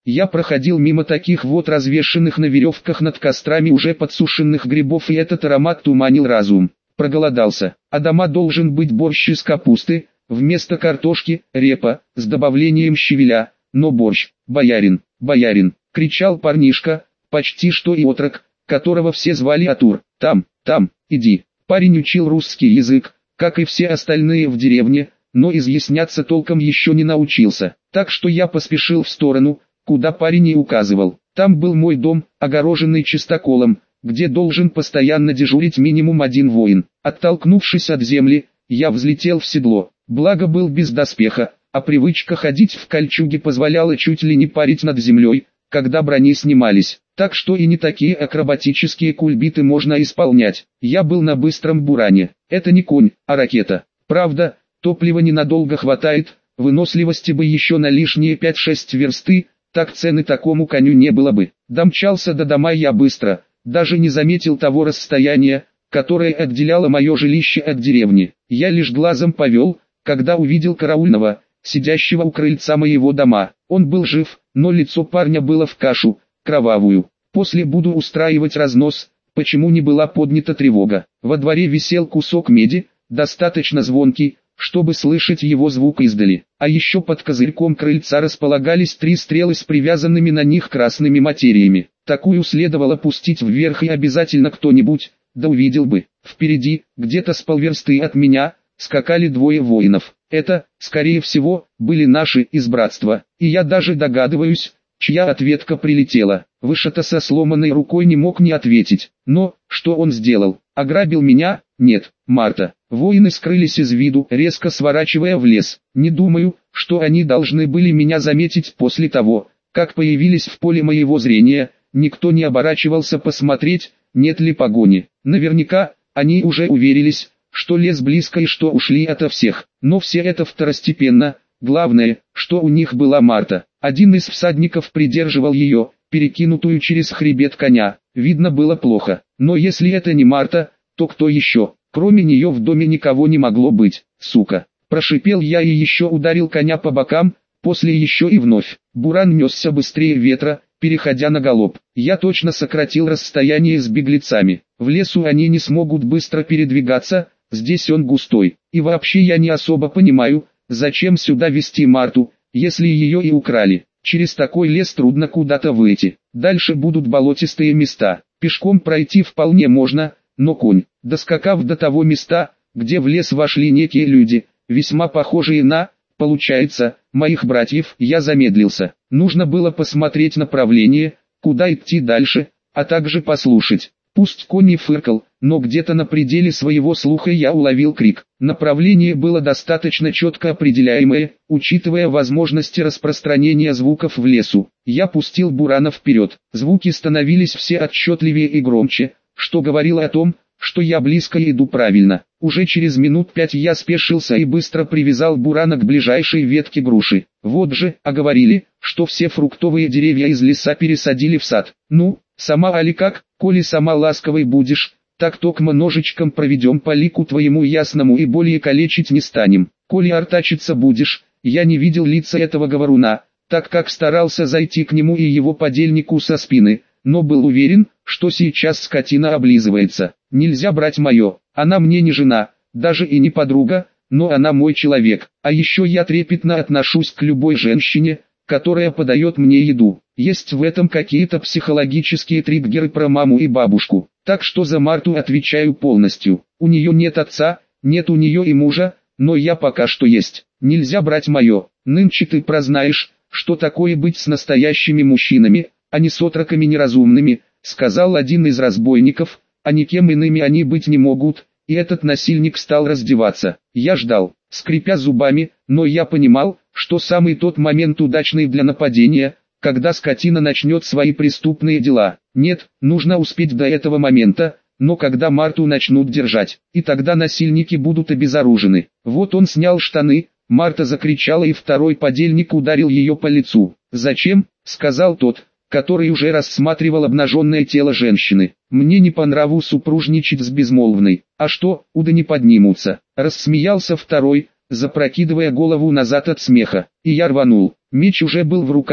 Я проходил мимо таких вот развешанных на веревках над кострами уже подсушенных грибов, и этот аромат туманил разум. Проголодался. А дома должен быть борщ из капусты, вместо картошки – репа, с добавлением щавеля, но борщ, боярин, боярин, кричал парнишка, почти что и отрок, которого все звали Атур. Там, иди. Парень учил русский язык, как и все остальные в деревне, но изъясняться толком еще не научился. Так что я поспешил в сторону, куда парень и указывал. Там был мой дом, огороженный чистоколом, где должен постоянно дежурить минимум один воин. Оттолкнувшись от земли, я взлетел в седло. Благо был без доспеха, а привычка ходить в кольчуге позволяла чуть ли не парить над землей, когда брони снимались. Так что и не такие акробатические кульбиты можно исполнять. Я был на быстром буране. Это не конь, а ракета. Правда, топлива ненадолго хватает, выносливости бы еще на лишние 5-6 версты, так цены такому коню не было бы. Домчался до дома я быстро, даже не заметил того расстояния, которое отделяло мое жилище от деревни. Я лишь глазом повел, когда увидел караульного, сидящего у крыльца моего дома. Он был жив, но лицо парня было в кашу, кровавую. После буду устраивать разнос, почему не была поднята тревога. Во дворе висел кусок меди, достаточно звонкий, чтобы слышать его звук издали. А еще под козырьком крыльца располагались 3 стрелы с привязанными на них красными материями. Такую следовало пустить вверх, и обязательно кто-нибудь, да увидел бы. Впереди, где-то с полверсты от меня, скакали 2 воинов. Это, скорее всего, были наши из братства, и я даже догадываюсь, чья ответка прилетела. Вышата со сломанной рукой не мог не ответить. Но, что он сделал? Ограбил меня? Нет, Марта. Воины скрылись из виду, резко сворачивая в лес. Не думаю, что они должны были меня заметить после того, как появились в поле моего зрения. Никто не оборачивался посмотреть, нет ли погони. Наверняка, они уже уверились, что лес близко и что ушли ото всех. Но все это второстепенно. Главное, что у них была Марта. Один из всадников придерживал ее, перекинутую через хребет коня. Видно было плохо. Но если это не Марта, то кто еще? Кроме нее в доме никого не могло быть. Сука. Прошипел я и еще ударил коня по бокам, после еще и вновь. Буран несся быстрее ветра, переходя на галоп. Я точно сократил расстояние с беглецами. В лесу они не смогут быстро передвигаться, здесь он густой. И вообще я не особо понимаю, зачем сюда везти Марту, если ее и украли. Через такой лес трудно куда-то выйти. Дальше будут болотистые места. Пешком пройти вполне можно, но конь, доскакав до того места, где в лес вошли некие люди, весьма похожие на, получается, моих братьев, я замедлился. Нужно было посмотреть направление, куда идти дальше, а также послушать. Пусть конь не фыркал, но где-то на пределе своего слуха я уловил крик. Направление было достаточно четко определяемое, учитывая возможности распространения звуков в лесу. Я пустил бурана вперед. Звуки становились все отчетливее и громче, что говорило о том, что я близко иду правильно. Уже через минут 5 я спешился и быстро привязал бурана к ближайшей ветке груши. Вот же, а говорили, что все фруктовые деревья из леса пересадили в сад. Ну, сама али как, коли сама ласковой будешь, так токмо ножичком проведем по лику твоему ясному и более калечить не станем. Коли артачиться будешь, я не видел лица этого говоруна, так как старался зайти к нему и его подельнику со спины, но был уверен, что сейчас скотина облизывается. Нельзя брать мое, она мне не жена, даже и не подруга, но она мой человек. А еще я трепетно отношусь к любой женщине, которая подает мне еду. Есть в этом какие-то психологические триггеры про маму и бабушку. Так что за Марту отвечаю полностью. У нее нет отца, нет у нее и мужа, но я пока что есть. Нельзя брать мое. Нынче ты прознаешь, что такое быть с настоящими мужчинами, а не с отроками неразумными, сказал один из разбойников, а никем иными они быть не могут, и этот насильник стал раздеваться. Я ждал, скрипя зубами, но я понимал, что самый тот момент удачный для нападения, когда скотина начнет свои преступные дела. Нет, нужно успеть до этого момента, но когда Марту начнут держать, и тогда насильники будут обезоружены. Вот он снял штаны, Марта закричала и второй подельник ударил ее по лицу. «Зачем?» — сказал тот, который уже рассматривал обнаженное тело женщины. «Мне не по нраву супружничать с безмолвной. А что, уды не поднимутся?» Рассмеялся второй, запрокидывая голову назад от смеха. И я рванул. Меч уже был в руках,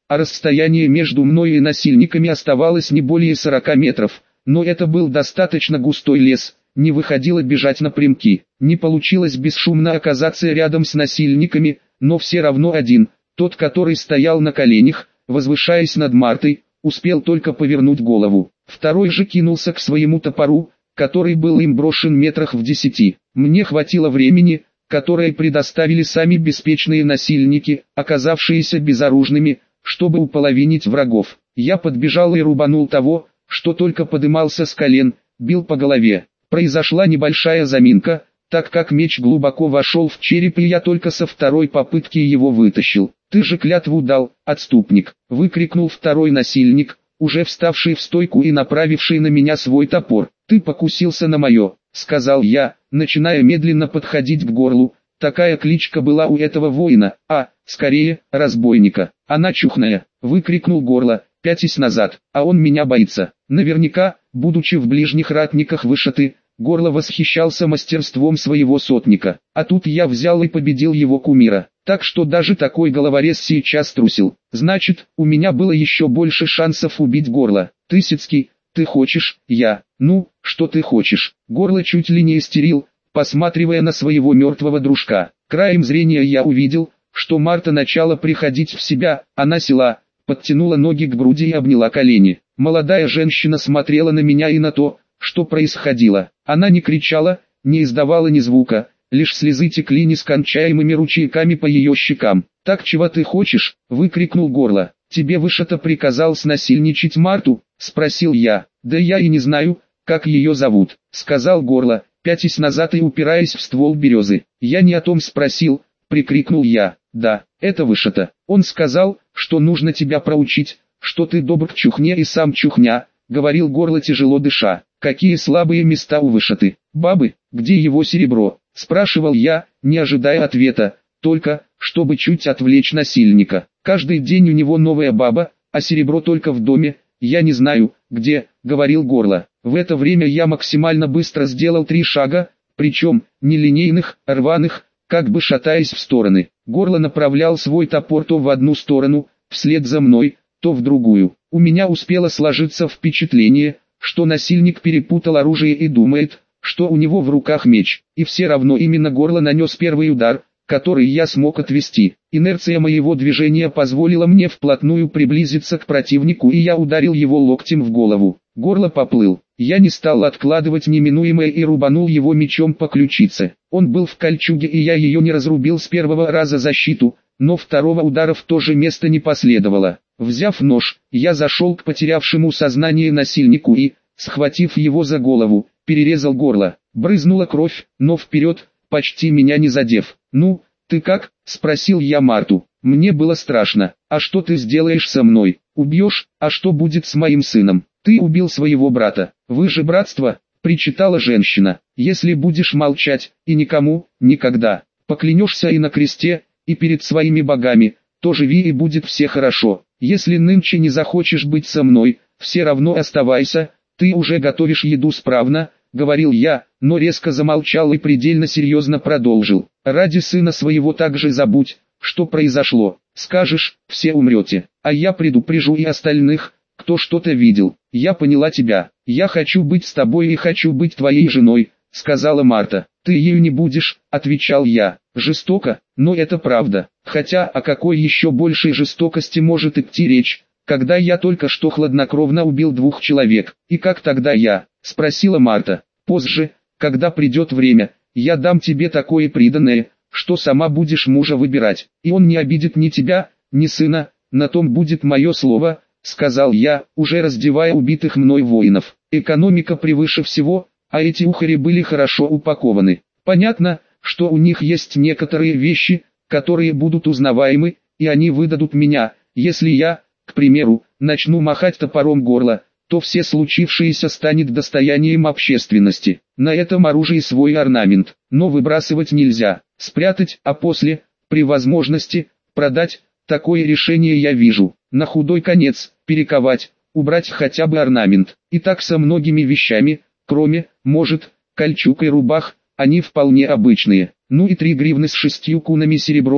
а расстояние между мной и насильниками оставалось не более 40 метров, но это был достаточно густой лес, не выходило бежать напрямки, не получилось бесшумно оказаться рядом с насильниками, но все равно один, тот, который стоял на коленях, возвышаясь над Мартой, успел только повернуть голову. Второй же кинулся к своему топору, который был им брошен метрах в 10. Мне хватило времени, которое предоставили сами беспечные насильники, оказавшиеся безоружными, чтобы уполовинить врагов. Я подбежал и рубанул того, что только подымался с колен, бил по голове. Произошла небольшая заминка, так как меч глубоко вошел в череп, и я только со второй попытки его вытащил. «Ты же клятву дал, отступник!» — выкрикнул второй насильник, уже вставший в стойку и направивший на меня свой топор. «Ты покусился на мое», — сказал я, начиная медленно подходить к горлу. Такая кличка была у этого воина, скорее, разбойника. «Она чухная!» — выкрикнул горло, пятясь назад, «а он меня боится». Наверняка, будучи в ближних ратниках вышиты, горло восхищался мастерством своего сотника. А тут я взял и победил его кумира. Так что даже такой головорез сейчас трусил. Значит, у меня было еще больше шансов убить горло. «Тысяцкий, ты хочешь?» «Я. Ну, что ты хочешь?» Горло чуть ли не истерил, посматривая на своего мертвого дружка. Краем зрения я увидел, что Марта начала приходить в себя. Она села, подтянула ноги к груди и обняла колени. Молодая женщина смотрела на меня и на то, что происходило. Она не кричала, не издавала ни звука, лишь слезы текли нескончаемыми ручейками по ее щекам. «Так чего ты хочешь?» — выкрикнул горло. «Тебе вышито приказал снасильничать Марту?» — спросил я. «Да я и не знаю, как ее зовут», — сказал горло, пятясь назад и упираясь в ствол березы. «Я не о том спросил», — прикрикнул я. «Да, это вышито. Он сказал, что нужно тебя проучить, что ты добр к чухне и сам чухня», — говорил горло тяжело дыша. «Какие слабые места у вышиты. Бабы, где его серебро?» — спрашивал я, не ожидая ответа, только, чтобы чуть отвлечь насильника. «Каждый день у него новая баба, а серебро только в доме, я не знаю, где», — говорил горло. В это время я максимально быстро сделал 3 шага, причем, не линейных, а рваных, как бы шатаясь в стороны. Горло направлял свой топор то в одну сторону, вслед за мной, то в другую. У меня успело сложиться впечатление, что насильник перепутал оружие и думает, что у него в руках меч, и все равно именно горло нанес первый удар, который я смог отвести. Инерция моего движения позволила мне вплотную приблизиться к противнику, и я ударил его локтем в голову. Горло поплыл. Я не стал откладывать неминуемое и рубанул его мечом по ключице. Он был в кольчуге, и я ее не разрубил с первого раза защиту, но второго удара в то же место не последовало. Взяв нож, я зашел к потерявшему сознание насильнику и, схватив его за голову, перерезал горло. Брызнула кровь, но вперед, почти меня не задев. «Ну, ты как?» — спросил я Марту. Мне было страшно. «А что ты сделаешь со мной? Убьешь? А что будет с моим сыном? Ты убил своего брата. Вы же братство?» — причитала женщина. «Если будешь молчать, и никому, никогда, поклянешься и на кресте, и перед своими богами, то живи и будет все хорошо. Если нынче не захочешь быть со мной, все равно оставайся, ты уже готовишь еду справно», — говорил я, но резко замолчал и предельно серьезно продолжил. «Ради сына своего также забудь, что произошло. Скажешь, все умрете, а я предупрежу и остальных, кто что-то видел. Я поняла тебя. Я хочу быть с тобой и хочу быть твоей женой», — сказала Марта. «Ты ею не будешь», — отвечал я. Жестоко, но это правда. Хотя о какой еще большей жестокости может идти речь, когда я только что хладнокровно убил 2 человек? «И как тогда я?» — спросила Марта. «Позже, когда придет время, я дам тебе такое приданое, что сама будешь мужа выбирать, и он не обидит ни тебя, ни сына, на том будет мое слово», — сказал я, уже раздевая убитых мной воинов. Экономика превыше всего, а эти ухари были хорошо упакованы. Понятно, что у них есть некоторые вещи, которые будут узнаваемы, и они выдадут меня. Если я, к примеру, начну махать топором горла, то все случившееся станет достоянием общественности. На этом оружии свой орнамент, но выбрасывать нельзя. Спрятать, а после, при возможности, продать, такое решение я вижу. На худой конец, перековать, убрать хотя бы орнамент. И так со многими вещами, кроме, может, кольчуг и рубах, они вполне обычные. Ну и 3 гривны с 6 кунами серебром,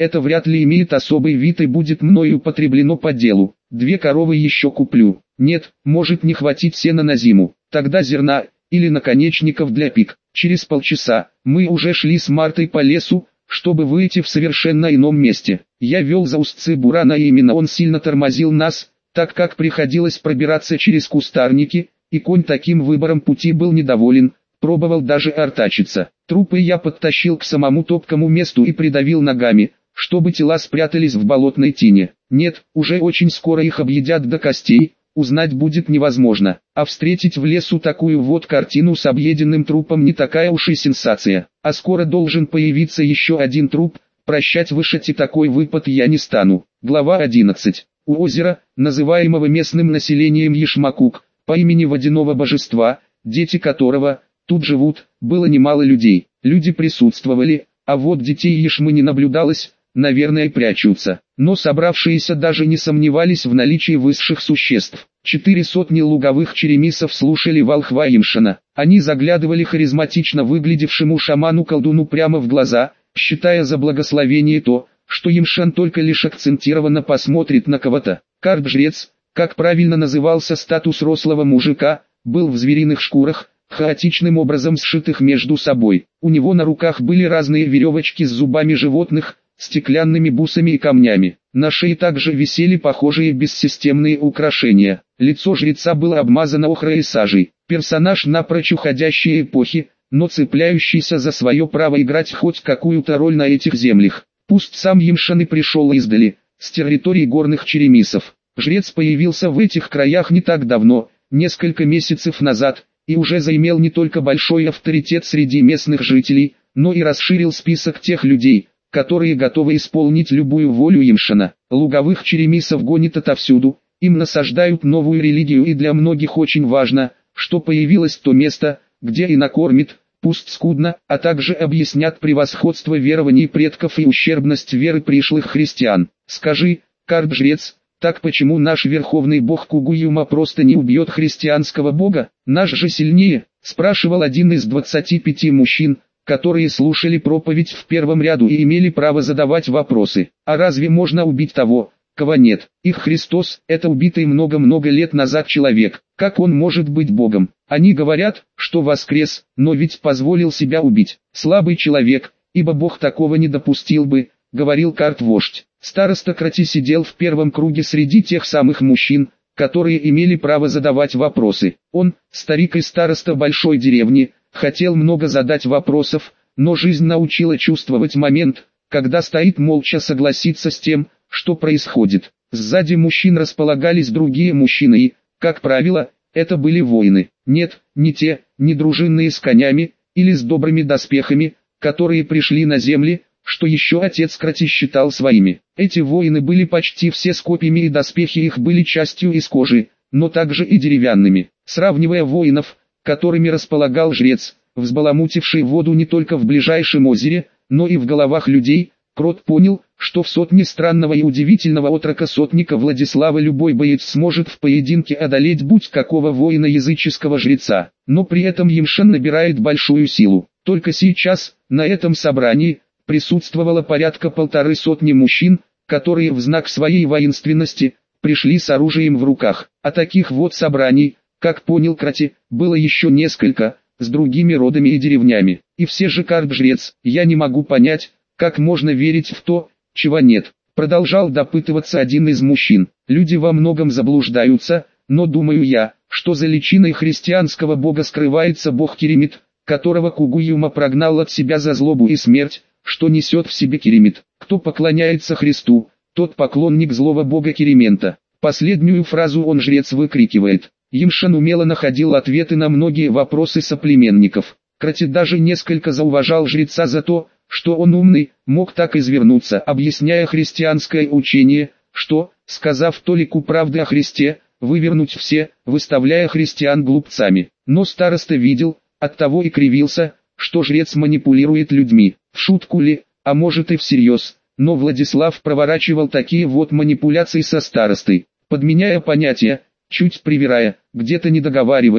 это вряд ли имеет особый вид и будет мною употреблено по делу. 2 коровы еще куплю. Нет, может не хватить сена на зиму, тогда зерна или наконечников для пик. Через полчаса мы уже шли с Мартой по лесу, чтобы выйти в совершенно ином месте. Я вел за устцы бурана, и именно он сильно тормозил нас, так как приходилось пробираться через кустарники, и конь таким выбором пути был недоволен, пробовал даже артачиться. Трупы я подтащил к самому топкому месту и придавил ногами, чтобы тела спрятались в болотной тине. Нет, уже очень скоро их объедят до костей, узнать будет невозможно, а встретить в лесу такую вот картину с объеденным трупом не такая уж и сенсация. А скоро должен появиться еще один труп, прощать вышити такой выпад я не стану. Глава 11. У озера, называемого местным населением Ешмакук, по имени водяного божества, дети которого тут живут, было немало людей. Люди присутствовали, а вот детей Ешмы не наблюдалось, наверное прячутся. Но собравшиеся даже не сомневались в наличии высших существ. 400 луговых черемисов слушали волхва Имшана. Они заглядывали харизматично выглядевшему шаману-колдуну прямо в глаза, считая за благословение то, что Имшан только лишь акцентированно посмотрит на кого-то. Карп-жрец, как правильно назывался статус рослого мужика, был в звериных шкурах, хаотичным образом сшитых между собой. У него на руках были разные веревочки с зубами животных, стеклянными бусами и камнями. На шее также висели похожие бессистемные украшения. Лицо жреца было обмазано охрой и сажей. Персонаж напрочь уходящей эпохи, но цепляющийся за свое право играть хоть какую-то роль на этих землях. Пусть сам Имшан и пришел издали, с территории горных черемисов. Жрец появился в этих краях не так давно, несколько месяцев назад, и уже заимел не только большой авторитет среди местных жителей, но и расширил список тех людей, которые готовы исполнить любую волю Имшана. Луговых черемисов гонит отовсюду, им насаждают новую религию, и для многих очень важно, что появилось то место, где и накормит, пусть скудно, а также объяснят превосходство верований предков и ущербность веры пришлых христиан. Скажи, карп-жрец, так почему наш верховный бог Кугуюма просто не убьет христианского бога? Наш же сильнее, спрашивал один из 25 мужчин, которые слушали проповедь в первом ряду и имели право задавать вопросы. А разве можно убить того, кого нет? Их Христос – это убитый много-много лет назад человек. Как он может быть Богом? Они говорят, что воскрес, но ведь позволил себя убить. Слабый человек, ибо Бог такого не допустил бы, говорил карт-вождь. Староста Крати сидел в первом круге среди тех самых мужчин, которые имели право задавать вопросы. Он, старик и староста большой деревни, хотел много задать вопросов, но жизнь научила чувствовать момент, когда стоит молча согласиться с тем, что происходит. Сзади мужчин располагались другие мужчины и, как правило, это были воины. Нет, не те, не дружинные с конями, или с добрыми доспехами, которые пришли на земли, что еще отец Крати считал своими. Эти воины были почти все с копьями, и доспехи их были частью из кожи, но также и деревянными. Сравнивая воинов, которыми располагал жрец, взбаламутивший воду не только в ближайшем озере, но и в головах людей, Крот понял, что в сотне странного и удивительного отрока сотника Владислава любой боец сможет в поединке одолеть будь какого воина языческого жреца, но при этом Имшан набирает большую силу. Только сейчас, на этом собрании, присутствовало порядка 150 мужчин, которые в знак своей воинственности пришли с оружием в руках. А таких вот собраний, как понял Крати, было еще несколько, с другими родами и деревнями. И все же карп-жрец, я не могу понять, как можно верить в то, чего нет. Продолжал допытываться один из мужчин. Люди во многом заблуждаются, но думаю я, что за личиной христианского бога скрывается бог Керемит, которого Кугуюма прогнал от себя за злобу и смерть, что несет в себе Керемит. Кто поклоняется Христу, тот поклонник злого бога Керемента. Последнюю фразу он жрец выкрикивает. Имшан умело находил ответы на многие вопросы соплеменников. Крати даже несколько зауважал жреца за то, что он умный, мог так извернуться, объясняя христианское учение, что, сказав толику правды о Христе, вывернуть все, выставляя христиан глупцами. Но староста видел, оттого и кривился, что жрец манипулирует людьми. В шутку ли, а может и всерьез, но Владислав проворачивал такие вот манипуляции со старостой, подменяя понятия, чуть привирая, где-то недоговаривая,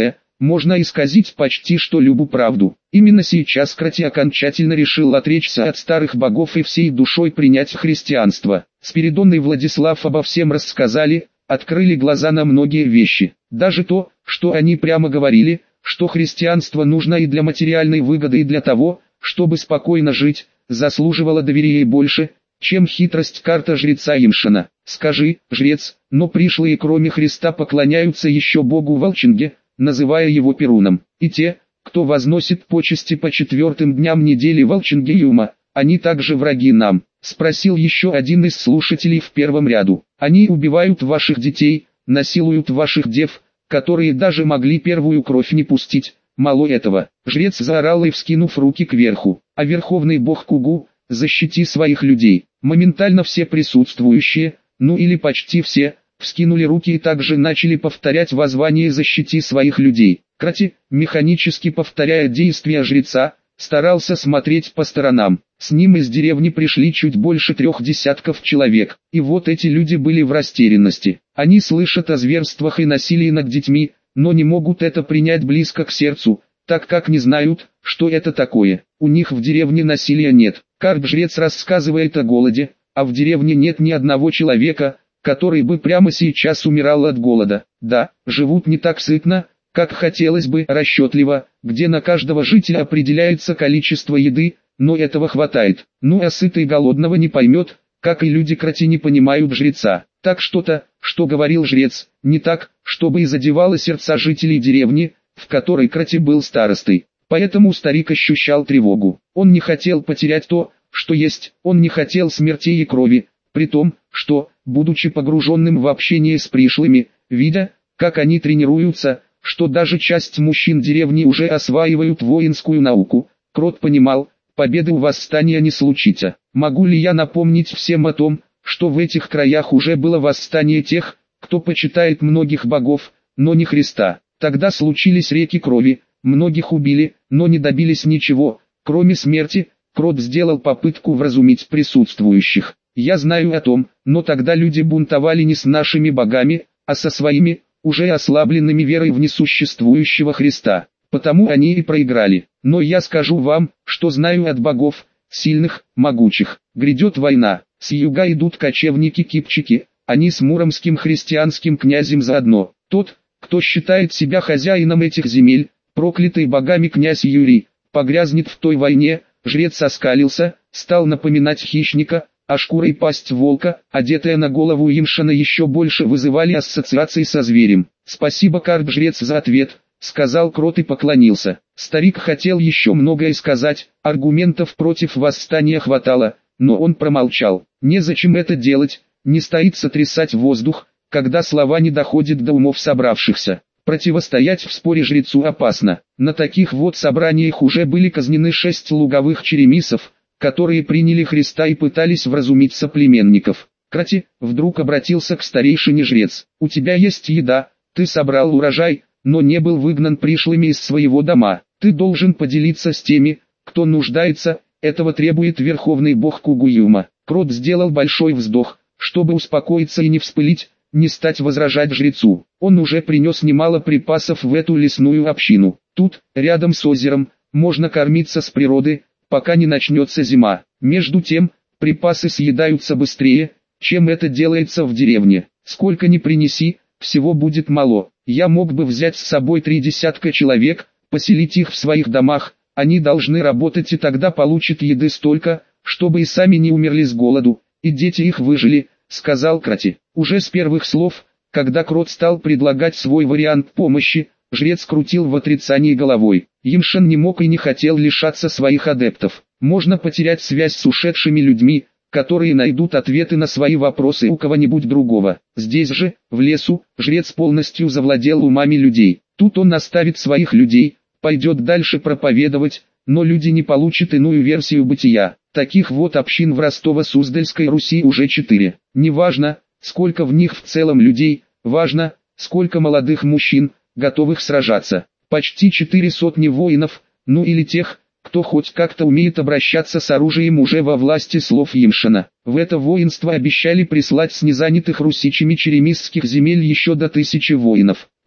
можно исказить почти что любую правду. Именно сейчас Крати окончательно решил отречься от старых богов и всей душой принять христианство. Спиридон и Владислав обо всем рассказали, открыли глаза на многие вещи. Даже то, что они прямо говорили, что христианство нужно и для материальной выгоды, и для того, чтобы спокойно жить, заслуживало доверия больше, чем хитрость карта жреца Имшана. Скажи, жрец, но пришлые кроме Христа поклоняются еще богу Волчинге, называя его Перуном. И те, кто возносит почести по 4 дням недели Волчингеюма, они также враги нам. Спросил еще один из слушателей в первом ряду. Они убивают ваших детей, насилуют ваших дев, которые даже могли первую кровь не пустить. Мало этого. Жрец заорал и вскинув руки кверху. А верховный бог Кугу, защити своих людей. Моментально все присутствующие, ну или почти все, вскинули руки и также начали повторять воззвание «защити своих людей». Крати, механически повторяя действия жреца, старался смотреть по сторонам. С ним из деревни пришли чуть больше 3 десятков человек. И вот эти люди были в растерянности. Они слышат о зверствах и насилии над детьми, но не могут это принять близко к сердцу, так как не знают, что это такое. У них в деревне насилия нет. Карп-жрец рассказывает о голоде, а в деревне нет ни одного человека, который бы прямо сейчас умирал от голода. Да, живут не так сытно, как хотелось бы, расчетливо, где на каждого жителя определяется количество еды, но этого хватает. Ну а сытый голодного не поймет, как и люди Крати не понимают жреца. Так что-то, что говорил жрец, не так, чтобы и задевало сердца жителей деревни, в которой Крати был старостой. Поэтому старик ощущал тревогу. Он не хотел потерять то, что есть, он не хотел смертей и крови, при том, что, будучи погруженным в общение с пришлыми, видя, как они тренируются, что даже часть мужчин деревни уже осваивают воинскую науку, Крот понимал, победы у восстания не случится. Могу ли я напомнить всем о том, что в этих краях уже было восстание тех, кто почитает многих богов, но не Христа. Тогда случились реки крови, многих убили, но не добились ничего, кроме смерти. Крот сделал попытку вразумить присутствующих. Я знаю о том, но тогда люди бунтовали не с нашими богами, а со своими, уже ослабленными верой в несуществующего Христа. Потому они и проиграли. Но я скажу вам, что знаю от богов, сильных, могучих. Грядет война, с юга идут кочевники-кипчаки, они с муромским христианским князем заодно. Тот, кто считает себя хозяином этих земель, проклятый богами князь Юрий, погрязнет в той войне. Жрец оскалился, стал напоминать хищника, а шкура и пасть волка, одетая на голову Имшана, еще больше вызывали ассоциации со зверем. «Спасибо, Карп-жрец, за ответ», — сказал Крот и поклонился. Старик хотел еще многое сказать, аргументов против восстания хватало, но он промолчал. Незачем это делать, не стоит сотрясать воздух, когда слова не доходят до умов собравшихся. Противостоять в споре жрецу опасно. На таких вот собраниях уже были казнены 6 луговых черемисов, которые приняли Христа и пытались вразумить соплеменников. Крати, вдруг обратился к старейшине жрец. У тебя есть еда, ты собрал урожай, но не был выгнан пришлыми из своего дома. Ты должен поделиться с теми, кто нуждается, этого требует верховный бог Кугуюма. Крот сделал большой вздох, чтобы успокоиться и не вспылить, не стать возражать жрецу. Он уже принес немало припасов в эту лесную общину. Тут, рядом с озером, можно кормиться с природы, пока не начнется зима. Между тем, припасы съедаются быстрее, чем это делается в деревне. Сколько ни принеси, всего будет мало. Я мог бы взять с собой 3 десятка человек, поселить их в своих домах, они должны работать и тогда получат еды столько, чтобы и сами не умерли с голоду, и дети их выжили, сказал Крати. Уже с первых слов, когда Крот стал предлагать свой вариант помощи, жрец крутил в отрицании головой. Имшан не мог и не хотел лишаться своих адептов. Можно потерять связь с ушедшими людьми, которые найдут ответы на свои вопросы у кого-нибудь другого. Здесь же, в лесу, жрец полностью завладел умами людей. Тут он оставит своих людей, пойдет дальше проповедовать, но люди не получат иную версию бытия. Таких вот общин в Ростово-Суздальской Руси уже 4. Неважно, сколько в них в целом людей, важно, сколько молодых мужчин, готовых сражаться. Почти 400 воинов, ну или тех, кто хоть как-то умеет обращаться с оружием, уже во власти слов Имшана. В это воинство обещали прислать с незанятых русичами черемисских земель еще до 1000 воинов.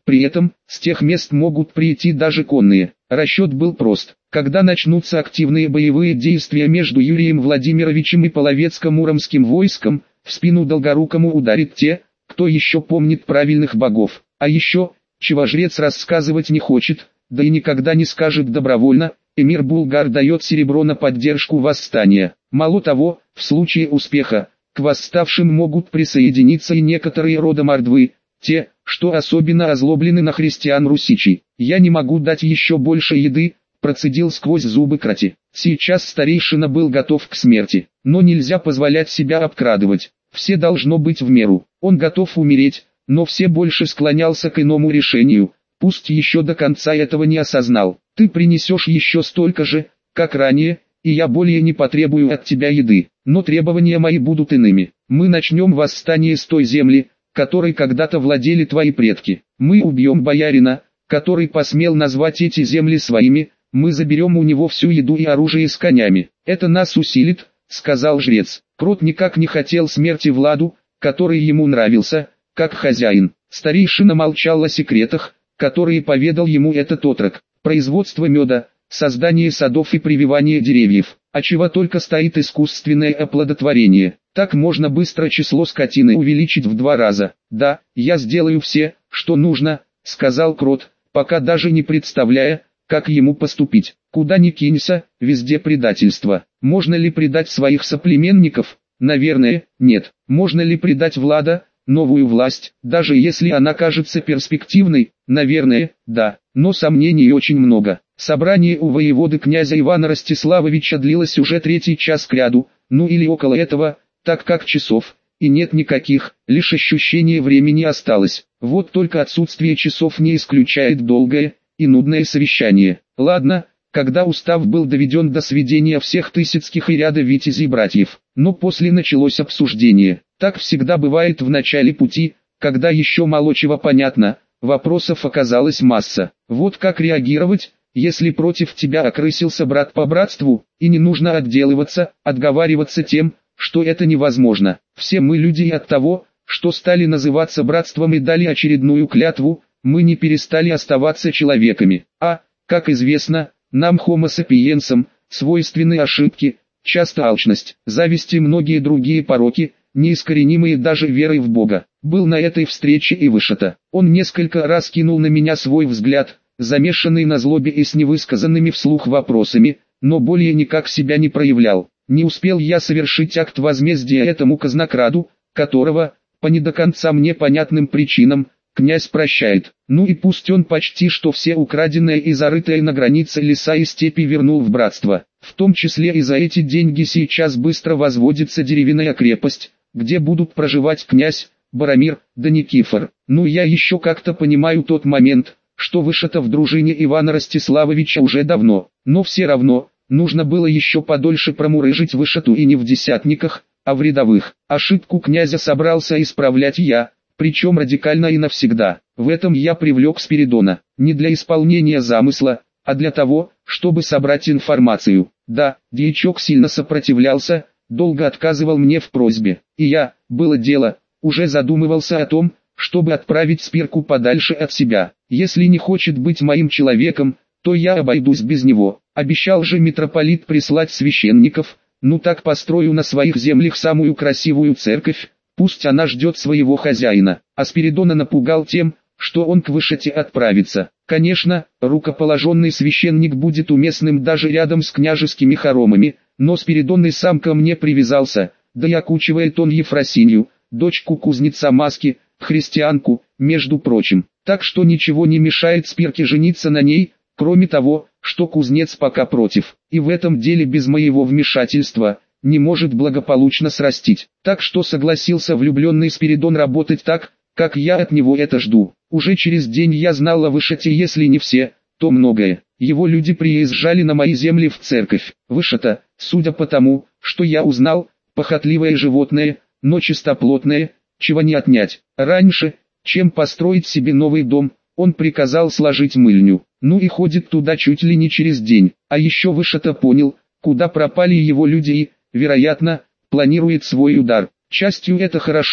При этом, с тех мест могут прийти даже конные. Расчет был прост. Когда начнутся активные боевые действия между Юрием Владимировичем и Половецко-Муромским войском, в спину Долгорукому ударит те, кто еще помнит правильных богов. А еще, чего жрец рассказывать не хочет, да и никогда не скажет добровольно, эмир Булгар дает серебро на поддержку восстания. Мало того, в случае успеха, к восставшим могут присоединиться и некоторые рода мордвы, те, что особенно озлоблены на христиан-русичей. Я не могу дать еще больше еды, процедил сквозь зубы Крати. Сейчас старейшина был готов к смерти, но нельзя позволять себя обкрадывать. Все должно быть в меру. Он готов умереть, но все больше склонялся к иному решению, пусть еще до конца этого не осознал. Ты принесешь еще столько же, как ранее, и я более не потребую от тебя еды, но требования мои будут иными. Мы начнем восстание с той земли, которой когда-то владели твои предки. Мы убьем боярина, который посмел назвать эти земли своими, мы заберем у него всю еду и оружие с конями. Это нас усилит, сказал жрец. Крот никак не хотел смерти Владу, который ему нравился, как хозяин. Старейшина молчал о секретах, которые поведал ему этот отрок. Производство меда, создание садов и прививание деревьев. А чего только стоит искусственное оплодотворение. Так можно быстро число скотины увеличить в 2 раза. Да, я сделаю все, что нужно, сказал Крот, пока даже не представляя, как ему поступить. Куда ни кинься, везде предательство. Можно ли предать своих соплеменников? Наверное, нет. Можно ли предать Влада, новую власть, даже если она кажется перспективной? Наверное, да. Но сомнений очень много. Собрание у воеводы князя Ивана Ростиславовича длилось уже 3-й час кряду, ну или около этого, так как часов, и нет никаких, лишь ощущение времени осталось. Вот только отсутствие часов не исключает долгое и нудное совещание. Ладно, когда устав был доведен до сведения всех Тысяцких и ряда витязей братьев, но после началось обсуждение. Так всегда бывает в начале пути, когда еще мало чего понятно, вопросов оказалась масса. Вот как реагировать, если против тебя окрысился брат по братству, и не нужно отделываться, отговариваться тем, что это невозможно. Все мы люди, и от того, что стали называться братством и дали очередную клятву, мы не перестали оставаться человеками. А, как известно, нам homo sapiensам, свойственны ошибки, часто алчность, зависть и многие другие пороки, неискоренимые даже верой в Бога. Был на этой встрече и Вышата. Он несколько раз кинул на меня свой взгляд, замешанный на злобе и с невысказанными вслух вопросами, но более никак себя не проявлял. Не успел я совершить акт возмездия этому казнокраду, которого, по не до конца мне понятным причинам, князь прощает. Ну и пусть он почти что все украденное и зарытое на границе леса и степи вернул в братство. В том числе и за эти деньги сейчас быстро возводится деревянная крепость, где будут проживать князь, Боромир, да Никифор. Ну я еще как-то понимаю тот момент, что Вышата в дружине Ивана Ростиславовича уже давно, но все равно, нужно было еще подольше промурыжить Вышату и не в десятниках, а в рядовых. Ошибку князя собрался исправлять я, причем радикально и навсегда. В этом я привлек Спиридона, не для исполнения замысла, а для того, чтобы собрать информацию. Да, дьячок сильно сопротивлялся, долго отказывал мне в просьбе, и я, было дело, уже задумывался о том, чтобы отправить Спирку подальше от себя. Если не хочет быть моим человеком, то я обойдусь без него. Обещал же митрополит прислать священников, ну так построю на своих землях самую красивую церковь, пусть она ждет своего хозяина. А Спиридона напугал тем, что он к Вышате отправится. Конечно, рукоположенный священник будет уместным даже рядом с княжескими хоромами, но Спиридон и сам ко мне привязался, да и окучивает он Ефросинью, дочку кузнеца Маски, христианку, между прочим. Так что ничего не мешает Спирке жениться на ней, кроме того, что кузнец пока против, и в этом деле без моего вмешательства не может благополучно срастить. Так что согласился влюбленный Спиридон работать так, как я от него это жду. Уже через день я знал о Вышате, если не все, то многое. Его люди приезжали на мои земли в церковь. Вышата, судя по тому, что я узнал, похотливое животное, но чистоплотное, чего не отнять. Раньше, чем построить себе новый дом, он приказал сложить мыльню. Ну и ходит туда чуть ли не через день. А еще Вышата понял, куда пропали его люди и, вероятно, планирует свой удар. Частью это хорошо,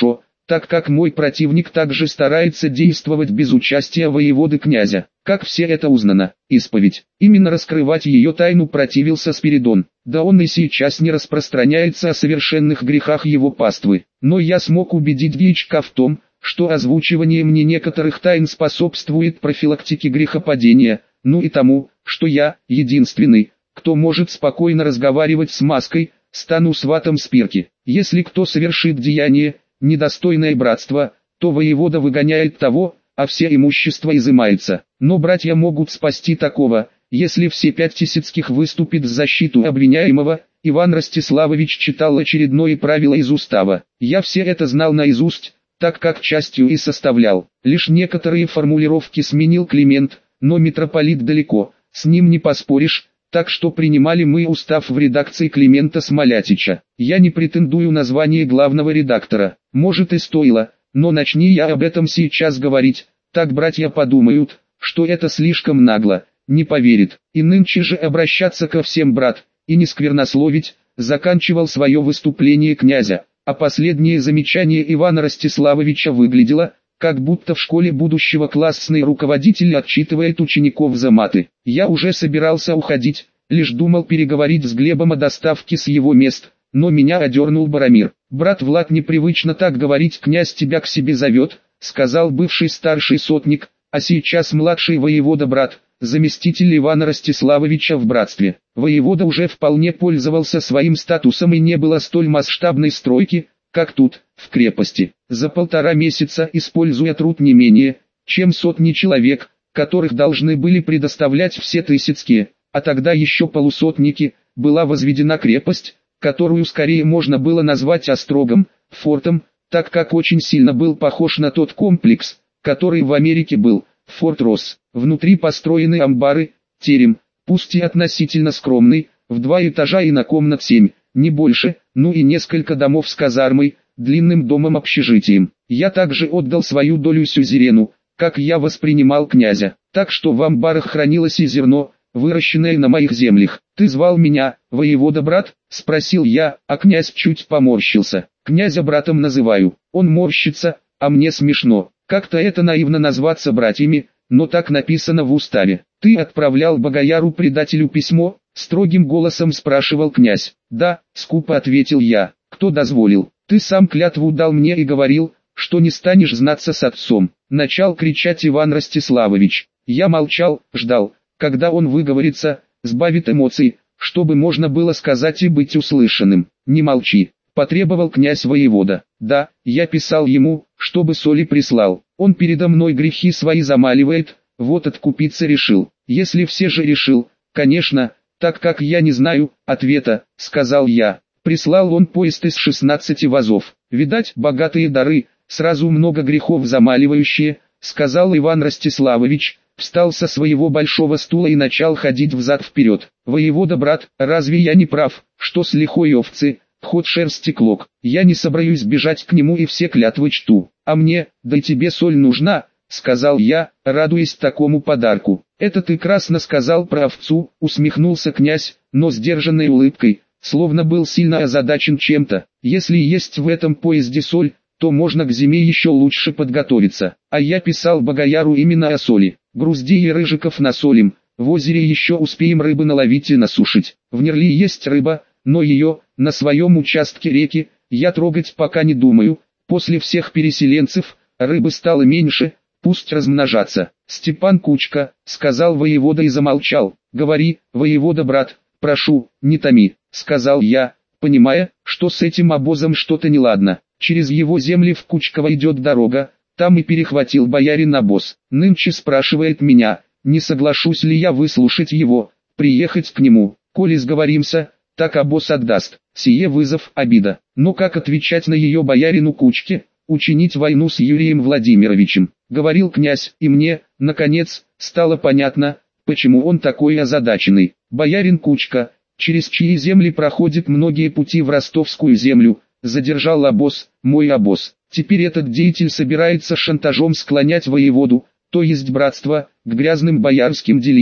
так как мой противник также старается действовать без участия воеводы князя. Как все это узнано? Исповедь. Именно раскрывать ее тайну противился Спиридон. Да он и сейчас не распространяется о совершенных грехах его паствы. Но я смог убедить дьячка в том, что озвучивание мне некоторых тайн способствует профилактике грехопадения, ну и тому, что я, единственный, кто может спокойно разговаривать с маской, стану сватом Спирки. Если кто совершит деяние, недостойное братства, то воевода выгоняет того, а все имущество изымается. Но братья могут спасти такого, если все 5 тисяцких выступит в защиту обвиняемого. Иван Ростиславович читал очередное правило из устава. Я все это знал наизусть, так как частью и составлял. Лишь некоторые формулировки сменил Климент, но митрополит далеко, с ним не поспоришь, так что принимали мы устав в редакции Климента Смолятича. Я не претендую на звание главного редактора, может и стоило, но начни я об этом сейчас говорить, так братья подумают, что это слишком нагло, не поверит. И нынче же обращаться ко всем, брат, и не сквернословить, заканчивал свое выступление князя. А последнее замечание Ивана Ростиславовича выглядело, как будто в школе будущего классный руководитель отчитывает учеников за маты. Я уже собирался уходить, лишь думал переговорить с Глебом о доставке с его мест, но меня одернул Барамир. «Брат Влад, непривычно так говорить, князь тебя к себе зовет», — сказал бывший старший сотник, а сейчас младший воевода брат, заместитель Ивана Ростиславовича в братстве. Воевода уже вполне пользовался своим статусом и не было столь масштабной стройки, как тут, в крепости. За 1,5 месяца, используя труд не менее, чем сотни человек, которых должны были предоставлять все тысяцкие, а тогда еще полусотники, была возведена крепость, которую скорее можно было назвать острогом, фортом, так как очень сильно был похож на тот комплекс, который в Америке был, Форт Росс. Внутри построены амбары, терем, пусть и относительно скромный, в 2 этажа и на комнат 7, не больше, ну и несколько домов с казармой, длинным домом-общежитием. Я также отдал свою долю сюзерену, как я воспринимал князя, так что в амбарах хранилось и зерно, выращенное на моих землях. «Ты звал меня, воевода брат?» — спросил я, а князь чуть поморщился. «Князя братом называю». Он морщится, а мне смешно. Как-то это наивно назваться братьями, но так написано в уставе. «Ты отправлял Богояру-предателю письмо?» — строгим голосом спрашивал князь. «Да», — скупо ответил я. «Кто дозволил? Ты сам клятву дал мне и говорил, что не станешь знаться с отцом», — начал кричать Иван Ростиславович. Я молчал, ждал, когда он выговорится, сбавит эмоций, чтобы можно было сказать и быть услышанным. «Не молчи», — потребовал князь воевода. «Да, я писал ему, чтобы соли прислал. Он передо мной грехи свои замаливает, вот откупиться решил. Если все же решил, конечно, так как я не знаю ответа», — сказал я. Прислал он поезд из 16 вазов. «Видать, богатые дары, сразу много грехов замаливающие», — сказал Иван Ростиславович, встал со своего большого стула и начал ходить взад-вперед. «Воевода брат, разве я не прав, что с лихой овцы, ход шерсти клок? Я не собираюсь бежать к нему и все клятвы чту. А мне, да и тебе соль нужна», — сказал я, радуясь такому подарку. «Это ты красно сказал про овцу», — усмехнулся князь, но сдержанной улыбкой, словно был сильно озадачен чем-то. «Если есть в этом поезде соль, то можно к зиме еще лучше подготовиться. А я писал Богояру именно о соли. Грузди и рыжиков насолим, в озере еще успеем рыбы наловить и насушить. В Нерли есть рыба, но ее, на своем участке реки, я трогать пока не думаю. После всех переселенцев, рыбы стало меньше, пусть размножатся». «Степан Кучка», — сказал воевода и замолчал. «Говори, воевода брат, прошу, не томи», — сказал я, понимая, что с этим обозом что-то неладно. Через его земли в Кучково идет дорога, там и перехватил боярин обоз. Нынче спрашивает меня, не соглашусь ли я выслушать его, приехать к нему. Коли сговоримся, так обоз отдаст. Сие вызов, обида. Но как отвечать на ее боярину Кучке, учинить войну с Юрием Владимировичем? Говорил князь, и мне, наконец, стало понятно, почему он такой озадаченный. Боярин Кучка, через чьи земли проходят многие пути в ростовскую землю, задержал обоз, мой обоз. Теперь этот деятель собирается шантажом склонять воеводу, то есть братство, к грязным боярским делишкам.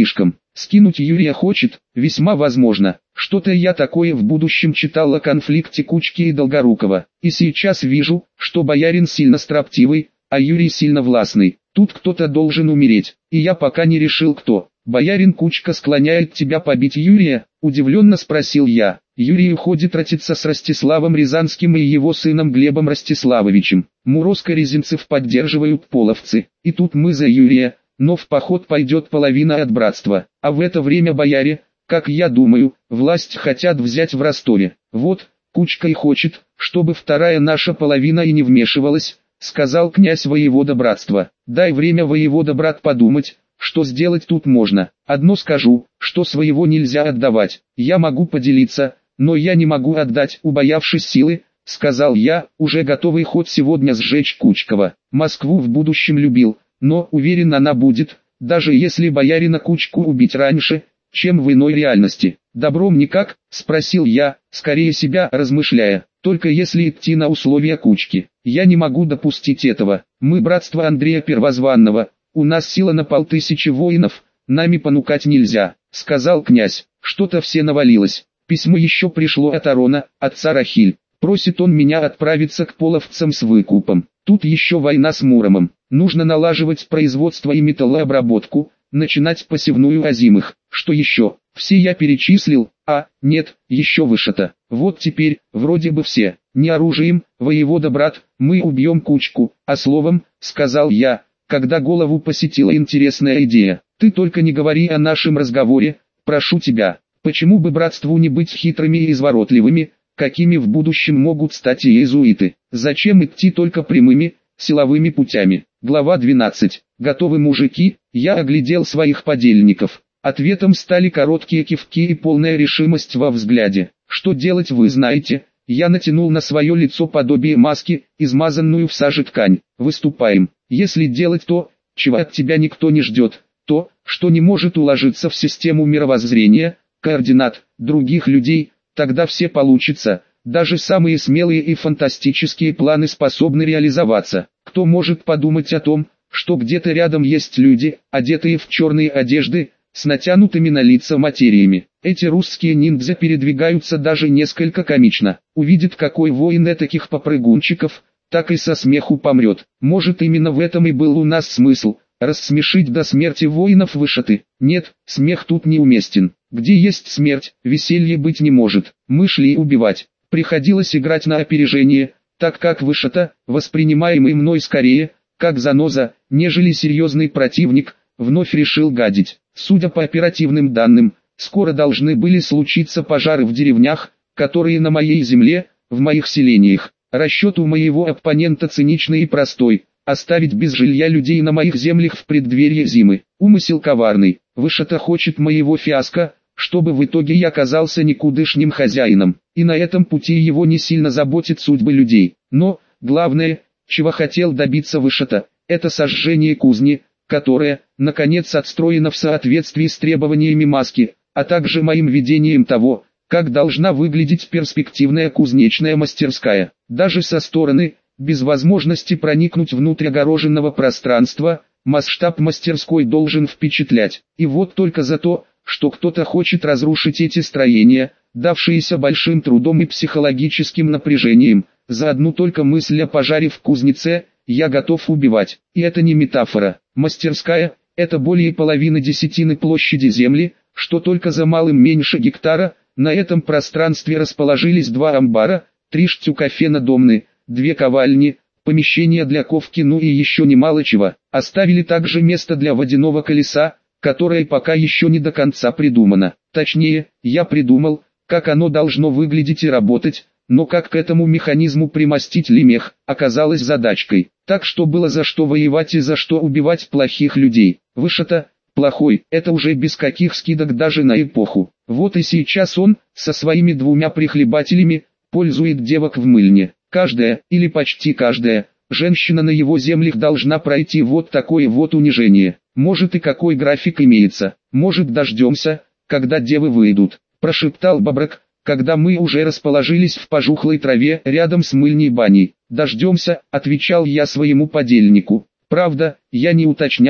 Скинуть Юрия хочет, весьма возможно. Что-то я такое в будущем читал о конфликте Кучки и Долгорукова. И сейчас вижу, что боярин сильно строптивый, а Юрий сильно властный. Тут кто-то должен умереть, и я пока не решил кто. «Боярин Кучка склоняет тебя побить Юрия?» – удивленно спросил я. Юрий уходит ратиться с Ростиславом Рязанским и его сыном Глебом Ростиславовичем. Мурозко-Резинцев поддерживают половцы. И тут мы за Юрия, но в поход пойдет половина от братства. А в это время бояре, как я думаю, власть хотят взять в Ростове. Вот, Кучка и хочет, чтобы вторая наша половина и не вмешивалась, сказал князь воевода братства. Дай время воевода брат подумать. Что сделать тут можно? Одно скажу, что своего нельзя отдавать. Я могу поделиться, но я не могу отдать, убоявшись силы, сказал я, уже готовый хоть сегодня сжечь Кучкова. Москву в будущем любил, но уверен она будет, даже если боярина Кучку убить раньше, чем в иной реальности. Добром никак, спросил я, скорее себя размышляя, только если идти на условия Кучки. Я не могу допустить этого. Мы братство Андрея Первозванного. У нас сила на 500 воинов, нами понукать нельзя, сказал князь. Что-то все навалилось. Письмо еще пришло от Арона, отца Рахиль. Просит он меня отправиться к половцам с выкупом. Тут еще война с Муромом. Нужно налаживать производство и металлообработку, начинать посевную озимых. Что еще? Все я перечислил, нет, еще Вышата. Вот теперь, вроде бы все. Не оружием, воевода брат, мы убьем Кучку, а словом, сказал я, когда голову посетила интересная идея. Ты только не говори о нашем разговоре, прошу тебя. Почему бы братству не быть хитрыми и изворотливыми, какими в будущем могут стать и иезуиты? Зачем идти только прямыми, силовыми путями? Глава 12. Готовы мужики? Я оглядел своих подельников. Ответом стали короткие кивки и полная решимость во взгляде. Что делать вы знаете? Я натянул на свое лицо подобие маски, измазанную в саже ткань. Выступаем. Если делать то, чего от тебя никто не ждет, то, что не может уложиться в систему мировоззрения, координат, других людей, тогда все получится, даже самые смелые и фантастические планы способны реализоваться. Кто может подумать о том, что где-то рядом есть люди, одетые в черные одежды, с натянутыми на лица материями. Эти русские ниндзя передвигаются даже несколько комично. Увидит какой воин этаких попрыгунчиков, так и со смеху помрет. Может, именно в этом и был у нас смысл, рассмешить до смерти воинов Вышаты. Нет, смех тут неуместен. Где есть смерть, веселье быть не может. Мы шли убивать. Приходилось играть на опережение, так как Вышата, воспринимаемый мной скорее, как заноза, нежели серьезный противник, вновь решил гадить. Судя по оперативным данным, скоро должны были случиться пожары в деревнях, которые на моей земле, в моих селениях. Расчет у моего оппонента циничный и простой – оставить без жилья людей на моих землях в преддверии зимы. Умысел коварный. Вышата хочет моего фиаско, чтобы в итоге я оказался никудышним хозяином. И на этом пути его не сильно заботит судьбы людей. Но, главное, чего хотел добиться Вышата, это сожжение кузни, которая, наконец, отстроена в соответствии с требованиями маски, а также моим видением того, как должна выглядеть перспективная кузнечная мастерская. Даже со стороны, без возможности проникнуть внутрь огороженного пространства, масштаб мастерской должен впечатлять. И вот только за то, что кто-то хочет разрушить эти строения, давшиеся большим трудом и психологическим напряжением, за одну только мысль о пожаре в кузнице, я готов убивать. И это не метафора. Мастерская – это более половины десятины площади земли, что только за малым меньше гектара. На этом пространстве расположились 2 амбара, 3 штюкофена-домны, 2 ковальни, помещения для ковки, ну и еще немало чего. Оставили также место для водяного колеса, которое пока еще не до конца придумано. Точнее, я придумал, как оно должно выглядеть и работать, но как к этому механизму примостить лемех, оказалось задачкой. Так что было за что воевать и за что убивать плохих людей. Вышата, плохой, это уже без каких скидок даже на эпоху. Вот и сейчас он, со своими 2 прихлебателями, пользует девок в мыльне. Каждая, или почти каждая, женщина на его землях должна пройти вот такое вот унижение. Может и какой график имеется, может дождемся, когда девы выйдут, прошептал Боброк, когда мы уже расположились в пожухлой траве рядом с мыльней баней. Дождемся, отвечал я своему подельнику. Правда, я не уточнял,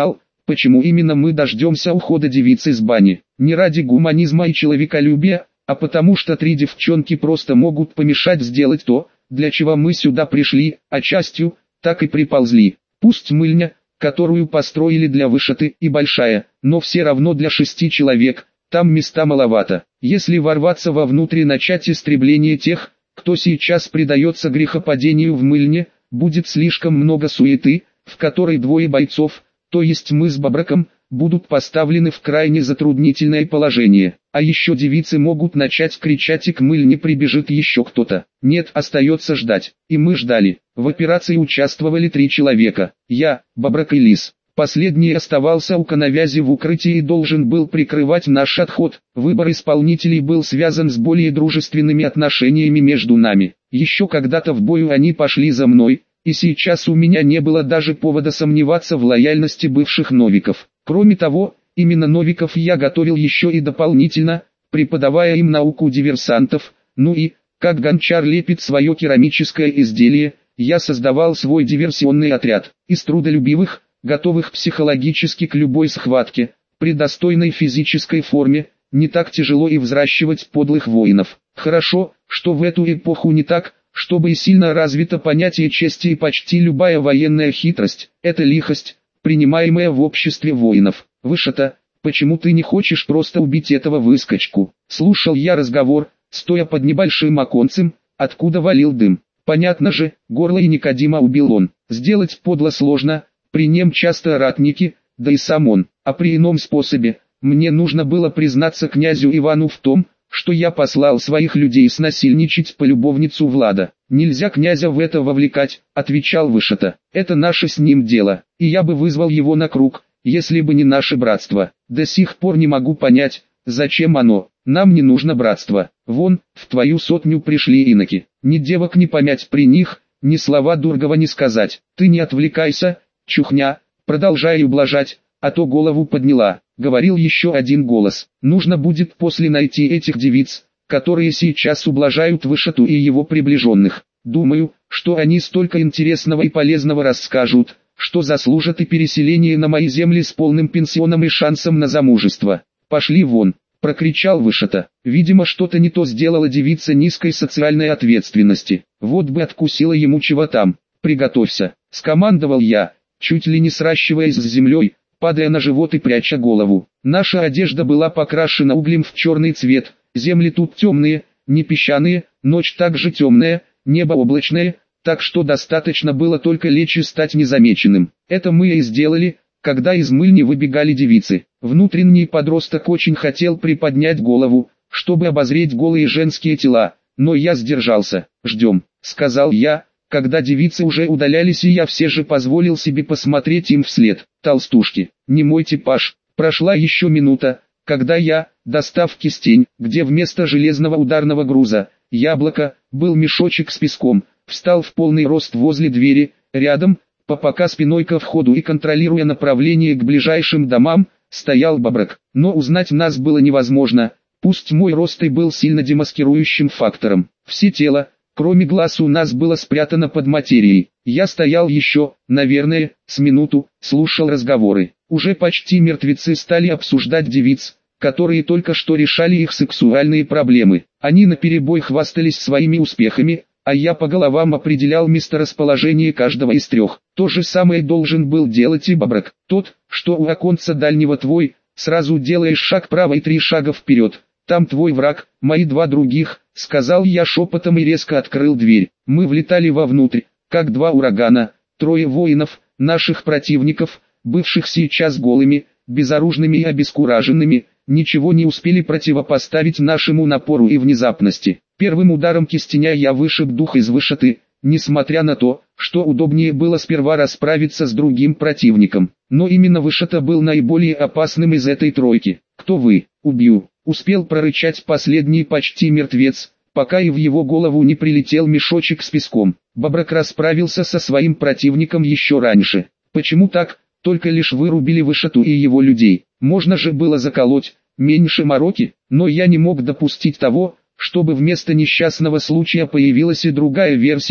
Почему именно мы дождемся ухода девицы из бани? Не ради гуманизма и человеколюбия, а потому что 3 девчонки просто могут помешать сделать то, для чего мы сюда пришли, а частью, так и приползли. Пусть мыльня, которую построили для вышаты, и большая, но все равно для 6 человек, там места маловато. Если ворваться вовнутрь и начать истребление тех, кто сейчас предается грехопадению в мыльне, будет слишком много суеты, в которой 2 бойцов, то есть мы с Бобраком, будут поставлены в крайне затруднительное положение. А еще девицы могут начать кричать, и к мыльне прибежит еще кто-то. Нет, остается ждать. И мы ждали. В операции участвовали 3 человека. Я, Бобрак и Лис. Последний оставался у коновязи в укрытии и должен был прикрывать наш отход. Выбор исполнителей был связан с более дружественными отношениями между нами. Еще когда-то в бою они пошли за мной, и сейчас у меня не было даже повода сомневаться в лояльности бывших новиков. Кроме того, именно новиков я готовил еще и дополнительно, преподавая им науку диверсантов. Ну и, как гончар лепит свое керамическое изделие, я создавал свой диверсионный отряд из трудолюбивых, готовых психологически к любой схватке, при достойной физической форме. Не так тяжело и взращивать подлых воинов. Хорошо, что в эту эпоху не так, чтобы и сильно развито понятие чести, и почти любая военная хитрость – это лихость, принимаемая в обществе воинов. Вышата, почему ты не хочешь просто убить этого выскочку? Слушал я разговор, стоя под небольшим оконцем, откуда валил дым. Понятно же, горло и Никодима убил он. Сделать подло сложно, при нем часто ратники, да и сам он. А при ином способе, мне нужно было признаться князю Ивану в том, что я послал своих людей снасильничать полюбовницу Влада. «Нельзя князя в это вовлекать», — отвечал Вышата. «Это наше с ним дело, и я бы вызвал его на круг, если бы не наше братство. До сих пор не могу понять, зачем оно. Нам не нужно братство. Вон, в твою сотню пришли иноки. Ни девок не помять при них, ни слова Дургова не сказать. Ты не отвлекайся, чухня, продолжай ублажать, а то голову подняла», — говорил еще один голос. «Нужно будет после найти этих девиц, которые сейчас ублажают Вышату и его приближенных. Думаю, что они столько интересного и полезного расскажут, что заслужат и переселение на мои земли с полным пенсионом и шансом на замужество. Пошли вон», — прокричал Вышата. Видимо, что-то не то сделала девица низкой социальной ответственности. Вот бы откусила ему чего там. «Приготовься», — скомандовал я, чуть ли не сращиваясь с землей, падая на живот и пряча голову. Наша одежда была покрашена углем в черный цвет, земли тут темные, не песчаные, ночь также темная, небо облачное, так что достаточно было только лечь и стать незамеченным. Это мы и сделали, когда из мыльни выбегали девицы. Внутренний подросток очень хотел приподнять голову, чтобы обозреть голые женские тела, но я сдержался. «Ждем», — сказал я, когда девицы уже удалялись, и я все же позволил себе посмотреть им вслед. «Толстушки, не мой типаж». Прошла еще минута, когда я, достав кистень, где вместо железного ударного груза, яблоко, был мешочек с песком, встал в полный рост возле двери, рядом, пока спиной ко входу и контролируя направление к ближайшим домам, стоял Бобрак. Но узнать нас было невозможно, пусть мой рост и был сильно демаскирующим фактором. Все тело, кроме глаз, у нас было спрятано под материей. Я стоял еще, наверное, с минуту, слушал разговоры. Уже почти мертвецы стали обсуждать девиц, которые только что решали их сексуальные проблемы. Они наперебой хвастались своими успехами, а я по головам определял месторасположение каждого из 3. То же самое должен был делать и Бобрак. Тот, что у оконца дальнего твой, сразу делаешь шаг право и 3 шага вперед. Там твой враг, мои 2 других, сказал я шепотом и резко открыл дверь. Мы влетали вовнутрь, как 2 урагана, 3 воинов, наших противников, бывших сейчас голыми, безоружными и обескураженными, ничего не успели противопоставить нашему напору и внезапности. Первым ударом кистеня я вышиб дух из Вышаты, несмотря на то, что удобнее было сперва расправиться с другим противником. Но именно Вышата был наиболее опасным из этой тройки. «Кто вы? Убью!» Успел прорычать последний почти мертвец, пока и в его голову не прилетел мешочек с песком. Бобрак расправился со своим противником еще раньше. Почему так? Только лишь вырубили Вышату и его людей. Можно же было заколоть, меньше мороки, но я не мог допустить того, чтобы вместо несчастного случая появилась и другая версия.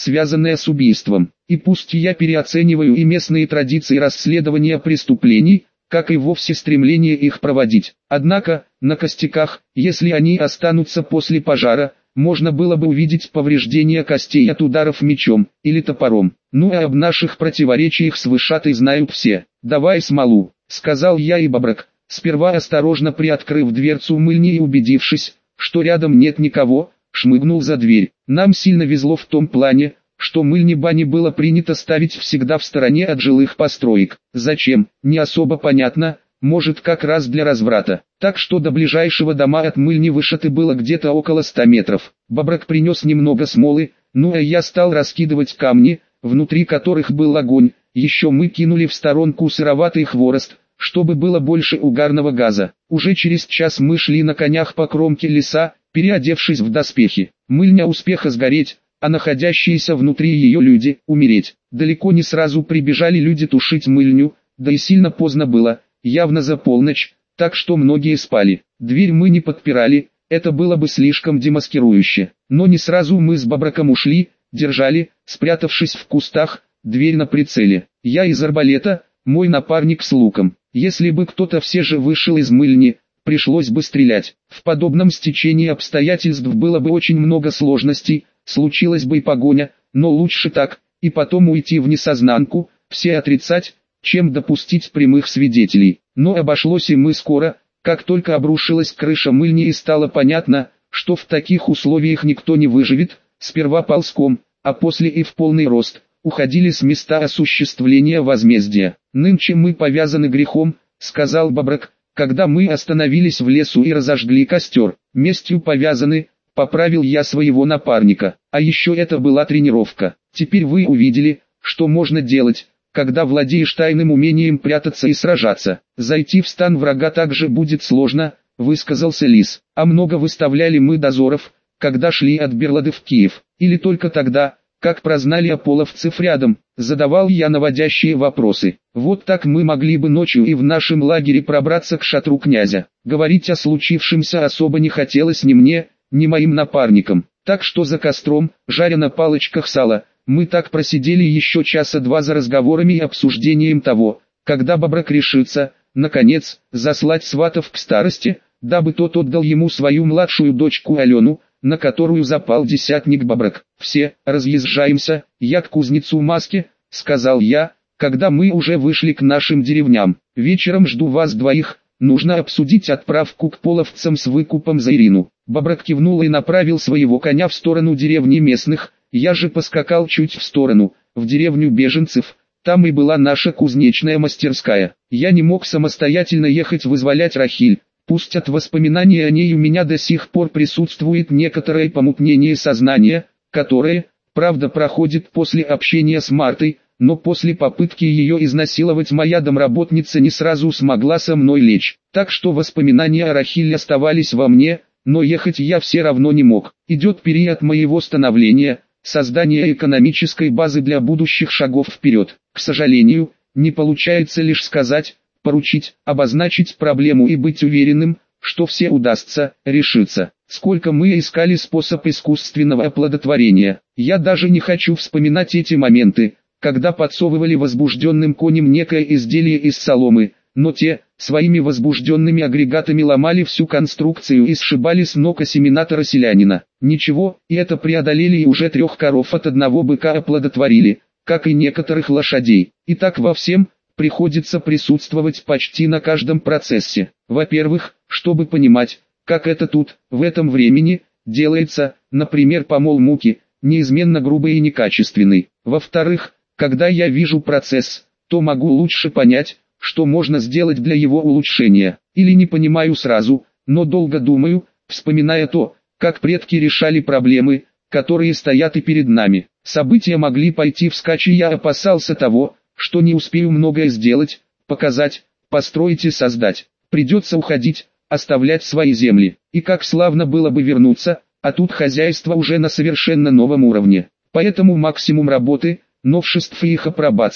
связанное с убийством. И пусть я переоцениваю и местные традиции расследования преступлений, как и вовсе стремление их проводить. Однако, на костяках, если они останутся после пожара, можно было бы увидеть повреждения костей от ударов мечом или топором. Ну а об наших противоречиях с Вышатой знают все. «Давай смолу», — сказал я, и Боброк, сперва осторожно приоткрыв дверцу мыльни и убедившись, что рядом нет никого, шмыгнул за дверь. Нам сильно везло в том плане, что мыльни-бани было принято ставить всегда в стороне от жилых построек. Зачем, не особо понятно, может как раз для разврата. Так что до ближайшего дома от мыльни Вышаты было где-то около 100 метров. Боброк принес немного смолы, ну а я стал раскидывать камни, внутри которых был огонь. Еще мы кинули в сторонку сыроватый хворост, чтобы было больше угарного газа. Уже через час мы шли на конях по кромке леса, переодевшись в доспехи. Мыльня успеха сгореть, а находящиеся внутри ее люди умереть. Далеко не сразу прибежали люди тушить мыльню, да и сильно поздно было, явно за полночь, так что многие спали. Дверь мы не подпирали, это было бы слишком демаскирующе. Но не сразу мы с Боброком ушли, держали, спрятавшись в кустах, дверь на прицеле. Я из арбалета, мой напарник с луком. Если бы кто-то все же вышел из мыльни, пришлось бы стрелять. В подобном стечении обстоятельств было бы очень много сложностей, случилась бы и погоня, но лучше так, и потом уйти в несознанку, все отрицать, чем допустить прямых свидетелей. Но обошлось и мы скоро, как только обрушилась крыша мыльни и стало понятно, что в таких условиях никто не выживет, сперва ползком, а после и в полный рост, уходили с места осуществления возмездия. «Нынче мы повязаны грехом», — сказал Боброк, когда мы остановились в лесу и разожгли костер. «Местью повязаны», — поправил я своего напарника. «А еще это была тренировка. Теперь вы увидели, что можно делать, когда владеешь тайным умением прятаться и сражаться. Зайти в стан врага также будет сложно», — высказался Лис. «А много выставляли мы дозоров, когда шли от Берлады в Киев, или только тогда, как прознали о половцев рядом?» Задавал я наводящие вопросы. «Вот так мы могли бы ночью и в нашем лагере пробраться к шатру князя». Говорить о случившемся особо не хотелось ни мне, ни моим напарникам. Так что за костром, жаря на палочках сала, мы так просидели еще часа два за разговорами и обсуждением того, когда Боброк решится, наконец, заслать сватов к старости, дабы тот отдал ему свою младшую дочку Алену, на которую запал десятник Боброк. «Все, разъезжаемся, я к кузнецу Маске», — сказал я, когда мы уже вышли к нашим деревням. «Вечером жду вас двоих, нужно обсудить отправку к половцам с выкупом за Ирину». Боброк кивнул и направил своего коня в сторону деревни местных, я же поскакал чуть в сторону, в деревню беженцев. Там и была наша кузнечная мастерская. Я не мог самостоятельно ехать вызволять Рахиль. Пусть от воспоминаний о ней у меня до сих пор присутствует некоторое помутнение сознания, которое, правда, проходит после общения с Мартой, но после попытки ее изнасиловать моя домработница не сразу смогла со мной лечь. Так что воспоминания о Рахиле оставались во мне, но ехать я все равно не мог. Идет период моего становления, создания экономической базы для будущих шагов вперед. К сожалению, не получается лишь сказать, поручить, обозначить проблему и быть уверенным, что все удастся решиться. Сколько мы искали способ искусственного оплодотворения. Я даже не хочу вспоминать эти моменты, когда подсовывали возбужденным коням некое изделие из соломы, но те, своими возбужденными агрегатами ломали всю конструкцию и сшибали с ног осеминатора селянина. Ничего, и это преодолели и уже 3 коров от одного быка оплодотворили, как и некоторых лошадей. И так во всем приходится присутствовать почти на каждом процессе. Во-первых, чтобы понимать, как это тут, в этом времени, делается, например, помол муки, неизменно грубый и некачественный. Во-вторых, когда я вижу процесс, то могу лучше понять, что можно сделать для его улучшения. Или не понимаю сразу, но долго думаю, вспоминая то, как предки решали проблемы, которые стоят и перед нами. События могли пойти вскачь, и я опасался того, что не успею многое сделать, показать, построить и создать. Придется уходить, оставлять свои земли. И как славно было бы вернуться, а тут хозяйство уже на совершенно новом уровне. Поэтому максимум работы, новшеств и их апробация.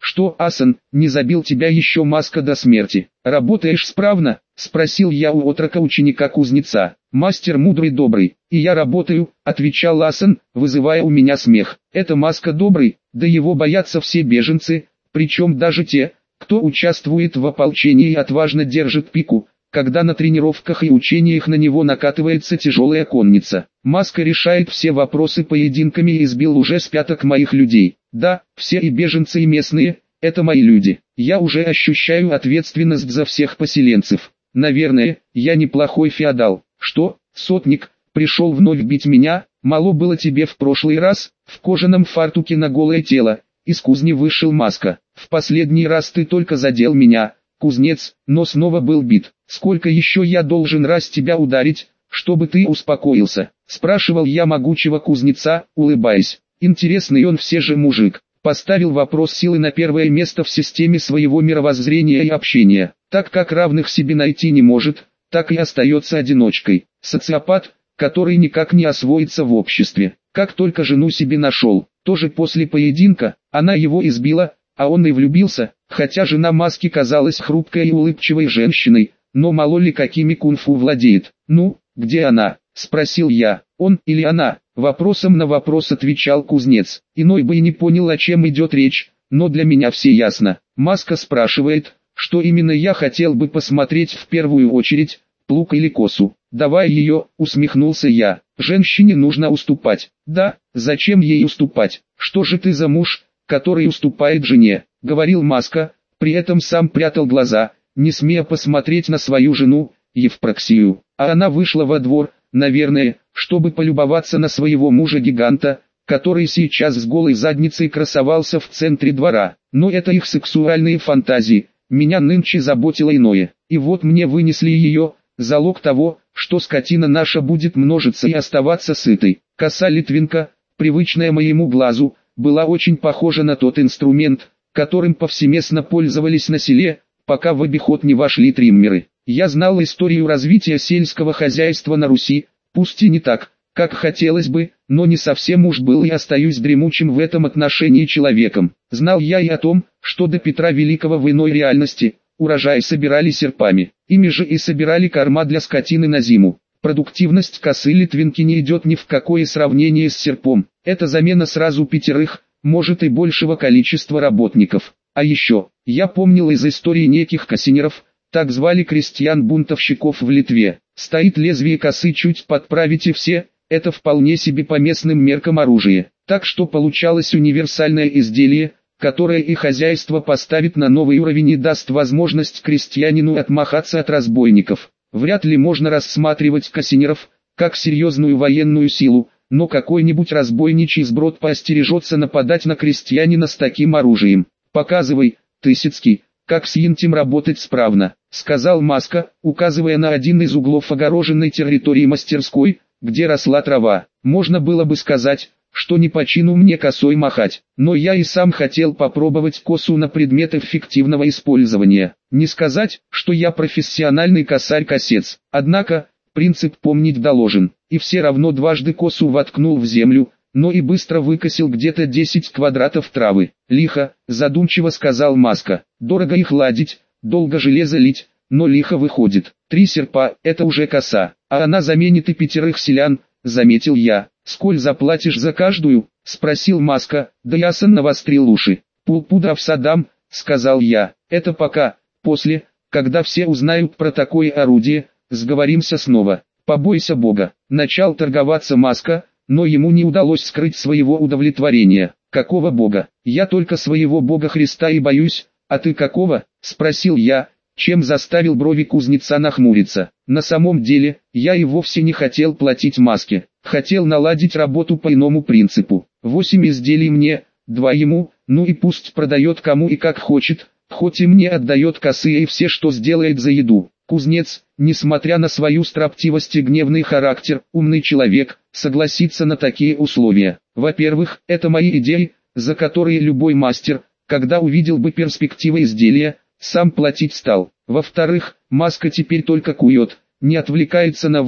«Что, Асан, не забил тебя еще Маска до смерти? Работаешь справно?» — спросил я у отрока-ученика-кузнеца. «Мастер мудрый добрый, и я работаю», — отвечал Асан, вызывая у меня смех. «Это Маска добрый, да его боятся все беженцы, причем даже те, кто участвует в ополчении и отважно держит пику, когда на тренировках и учениях на него накатывается тяжелая конница. Маска решает все вопросы поединками и избил уже с пяток моих людей. Да, все и беженцы и местные, это мои люди. Я уже ощущаю ответственность за всех поселенцев. Наверное, я неплохой феодал. Что, сотник, пришел вновь бить меня? Мало было тебе в прошлый раз, в кожаном фартуке на голое тело. Из кузни вышел Маска. В последний раз ты только задел меня, кузнец, но снова был бит. Сколько еще я должен раз тебя ударить, чтобы ты успокоился? Спрашивал я могучего кузнеца, улыбаясь. Интересный он все же мужик. Поставил вопрос силы на первое место в системе своего мировоззрения и общения. Так как равных себе найти не может, так и остается одиночкой. Социопат, который никак не освоится в обществе. Как только жену себе нашел, тоже после поединка, она его избила, а он и влюбился, хотя жена Маски казалась хрупкой и улыбчивой женщиной, но мало ли какими кунг-фу владеет. «Ну, где она?» — спросил я. «Он или она?» — вопросом на вопрос отвечал кузнец. Иной бы и не понял, о чем идет речь, но для меня все ясно. Маска спрашивает, что именно я хотел бы посмотреть в первую очередь, плуг или косу. «Давай ее», — усмехнулся я. «Женщине нужно уступать». «Да, зачем ей уступать? Что же ты за муж, который уступает жене?» — говорил Маска, при этом сам прятал глаза, не смея посмотреть на свою жену, Евпроксию. А она вышла во двор, наверное, чтобы полюбоваться на своего мужа-гиганта, который сейчас с голой задницей красовался в центре двора. Но это их сексуальные фантазии, меня нынче заботило иное. И вот мне вынесли ее, залог того, что скотина наша будет множиться и оставаться сытой. Коса Литвинка, привычная моему глазу, была очень похожа на тот инструмент, которым повсеместно пользовались на селе, пока в обиход не вошли триммеры. Я знал историю развития сельского хозяйства на Руси, пусть и не так, как хотелось бы, но не совсем уж был и остаюсь дремучим в этом отношении человеком. Знал я и о том, что до Петра Великого в иной реальности урожай собирали серпами, ими же и собирали корма для скотины на зиму. Продуктивность косы Литвинки не идет ни в какое сравнение с серпом, это замена сразу 5, может и большего количества работников. А еще, я помнил из истории неких косинеров, так звали крестьян-бунтовщиков в Литве. Стоит лезвие косы чуть подправить и все, это вполне себе по местным меркам оружие. Так что получалось универсальное изделие, которое и хозяйство поставит на новый уровень и даст возможность крестьянину отмахаться от разбойников. Вряд ли можно рассматривать косинеров как серьезную военную силу, но какой-нибудь разбойничий сброд поостережется нападать на крестьянина с таким оружием. «Показывай, Тысяцкий, как с Интим работать справно», — сказал Маска, указывая на один из углов огороженной территории мастерской, где росла трава. Можно было бы сказать, что не по чину мне косой махать, но я и сам хотел попробовать косу на предмет эффективного использования. Не сказать, что я профессиональный косарь-косец, однако, принцип помнить доложен, и все равно дважды косу воткнул в землю, но и быстро выкосил где-то 10 квадратов травы. «Лихо», — задумчиво сказал Маска, — «дорого их ладить, долго железо лить, но лихо выходит. 3 серпа — это уже коса, а она заменит и 5 селян», — заметил я. «Сколь заплатишь за каждую?» — спросил Маска, да ясно навострил уши. «Полпуда в садам», — сказал я, — «это пока, после, когда все узнают про такое орудие, сговоримся снова». «Побойся Бога», — начал торговаться Маска, но ему не удалось скрыть своего удовлетворения. «Какого Бога? Я только своего Бога Христа и боюсь, а ты какого?» — спросил я, чем заставил брови кузнеца нахмуриться. На самом деле, я и вовсе не хотел платить Маске, хотел наладить работу по иному принципу. 8 изделий мне, 2 ему, ну и пусть продает кому и как хочет, хоть и мне отдает косые и все, что сделает за еду. Кузнец, несмотря на свою строптивость и гневный характер, умный человек, согласится на такие условия. Во-первых, это мои идеи, за которые любой мастер, когда увидел бы перспективы изделия, сам платить стал. Во-вторых, Маска теперь только кует, не отвлекается на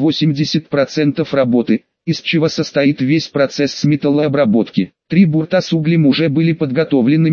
80% работы, из чего состоит весь процесс с металлообработки. 3 бурта с углем уже были подготовленными,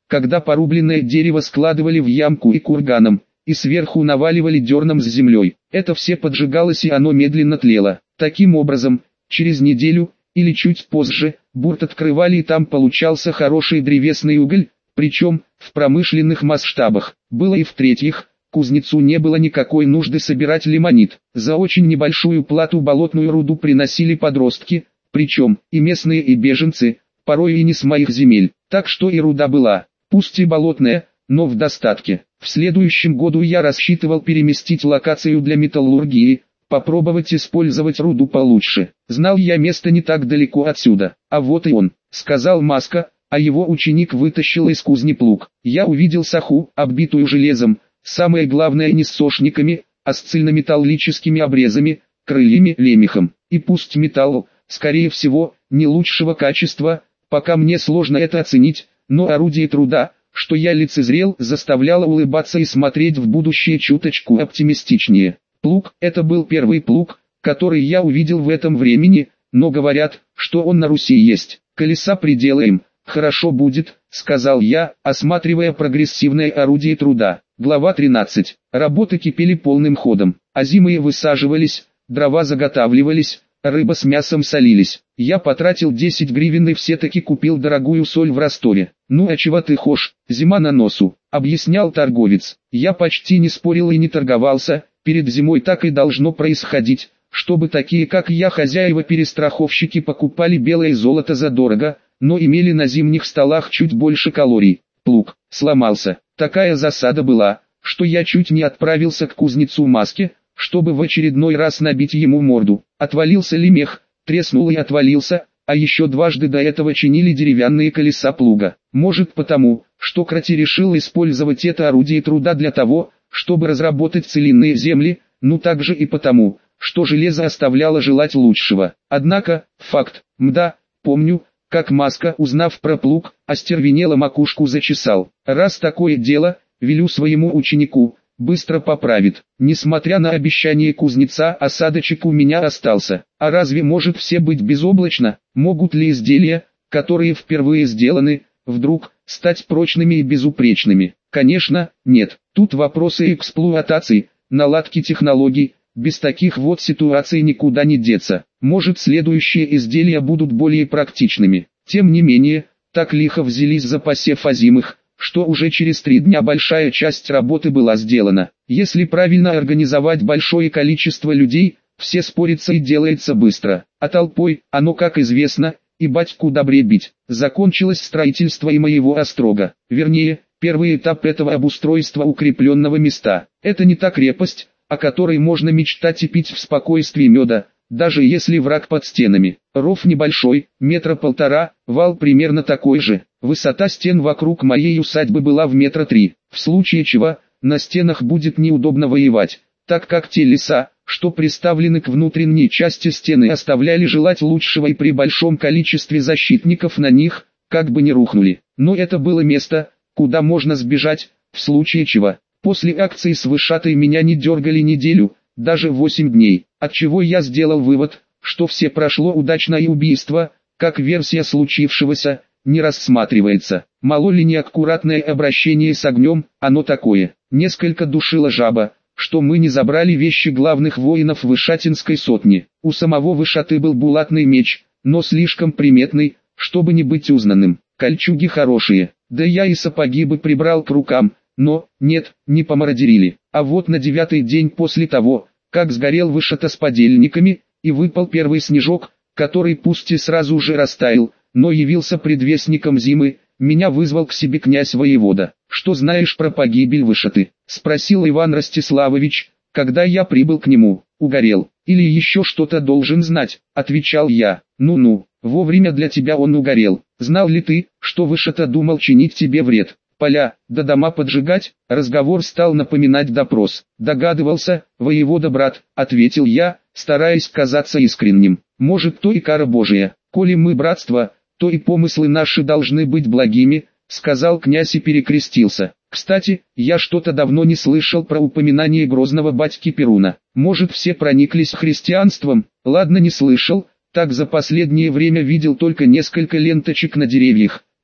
когда порубленное дерево складывали в ямку и курганом, и сверху наваливали дерном с землей. Это все поджигалось и оно медленно тлело. Таким образом, через неделю, или чуть позже, бурт открывали и там получался хороший древесный уголь, причем, в промышленных масштабах. Было и в-третьих, кузнецу не было никакой нужды собирать лимонит. За очень небольшую плату болотную руду приносили подростки, причем и местные, и беженцы, порой и не с моих земель. Так что и руда была, пусть и болотная, но в достатке. В следующем году я рассчитывал переместить локацию для металлургии, попробовать использовать руду получше. Знал я место не так далеко отсюда. А вот и он, сказал Маска, а его ученик вытащил из кузни плуг. Я увидел саху, оббитую железом, самое главное не с сошниками, а с цельнометаллическими обрезами, крыльями, лемехом. И пусть металл, скорее всего, не лучшего качества, пока мне сложно это оценить, но орудие труда, что я лицезрел, заставляло улыбаться и смотреть в будущее чуточку оптимистичнее. Плуг – это был первый плуг, который я увидел в этом времени, но говорят, что он на Руси есть. Колеса приделаем, хорошо будет, сказал я, осматривая прогрессивное орудие труда. Глава 13. Работы кипели полным ходом. Озимые высаживались, дрова заготавливались, рыба с мясом солились. Я потратил 10 гривен и все-таки купил дорогую соль в Ростове. «Ну а чего ты хошь, зима на носу», — объяснял торговец. Я почти не спорил и не торговался, перед зимой так и должно происходить, чтобы такие как я хозяева-перестраховщики покупали белое золото задорого, но имели на зимних столах чуть больше калорий. Плуг сломался. Такая засада была, что я чуть не отправился к кузнецу Маске, чтобы в очередной раз набить ему морду. Отвалился лемех, треснул и отвалился, а еще дважды до этого чинили деревянные колеса плуга. Может потому, что Крати решил использовать это орудие труда для того, чтобы разработать целинные земли, ну также и потому, что железо оставляло желать лучшего. Однако, факт, мда, помню, как Маска, узнав про плуг, остервенело макушку зачесал. Раз такое дело, велю своему ученику, быстро поправит. Несмотря на обещание кузнеца, осадочек у меня остался. А разве может все быть безоблачно? Могут ли изделия, которые впервые сделаны, вдруг, стать прочными и безупречными? Конечно, нет. Тут вопросы эксплуатации, наладки технологий, без таких вот ситуаций никуда не деться. Может, следующие изделия будут более практичными. Тем не менее, так лихо взялись за посев озимых, что уже через 3 дня большая часть работы была сделана. Если правильно организовать большое количество людей, все спорится и делается быстро. А толпой, оно, как известно, и батьку добре бить. Закончилось строительство и моего острога. Вернее, первый этап этого обустройства укрепленного места. Это не та крепость, о которой можно мечтать и пить в спокойствии меда, даже если враг под стенами. Ров небольшой, 1,5 метра, вал примерно такой же. Высота стен вокруг моей усадьбы была в 3 метра. В случае чего, на стенах будет неудобно воевать, так как те леса, что приставлены к внутренней части стены, оставляли желать лучшего и при большом количестве защитников на них, как бы не рухнули. Но это было место, куда можно сбежать, в случае чего. После акции с вышатой меня не дергали неделю, даже 8 дней, отчего я сделал вывод, что все прошло удачно и убийство, как версия случившегося, не рассматривается. Мало ли неаккуратное обращение с огнем, оно такое. Несколько душила жаба, что мы не забрали вещи главных воинов Вышатинской сотни. У самого Вышаты был булатный меч, но слишком приметный, чтобы не быть узнанным. Кольчуги хорошие, да я и сапоги бы прибрал к рукам, но, нет, не помародерили. А вот на 9-й день после того, как сгорел Вышата с подельниками, и выпал первый снежок, который пусть и сразу же растаял, но явился предвестником зимы, меня вызвал к себе князь-воевода. «Что знаешь про погибель Вышаты?» — спросил Иван Ростиславович, когда я прибыл к нему. «Угорел. Или еще что-то должен знать», — отвечал я. «Ну-ну, вовремя для тебя он угорел. Знал ли ты, что Вышата думал чинить тебе вред? Поля, да дома поджигать?» Разговор стал напоминать допрос. «Догадывался, воевода-брат», — ответил я, стараясь казаться искренним. «Может, то и кара Божия. Коли мы братство, то и помыслы наши должны быть благими», — сказал князь и перекрестился. «Кстати, я что-то давно не слышал про упоминание грозного батьки Перуна. Может, все прониклись христианством? Ладно, не слышал, так за последнее время видел только несколько ленточек на деревьях,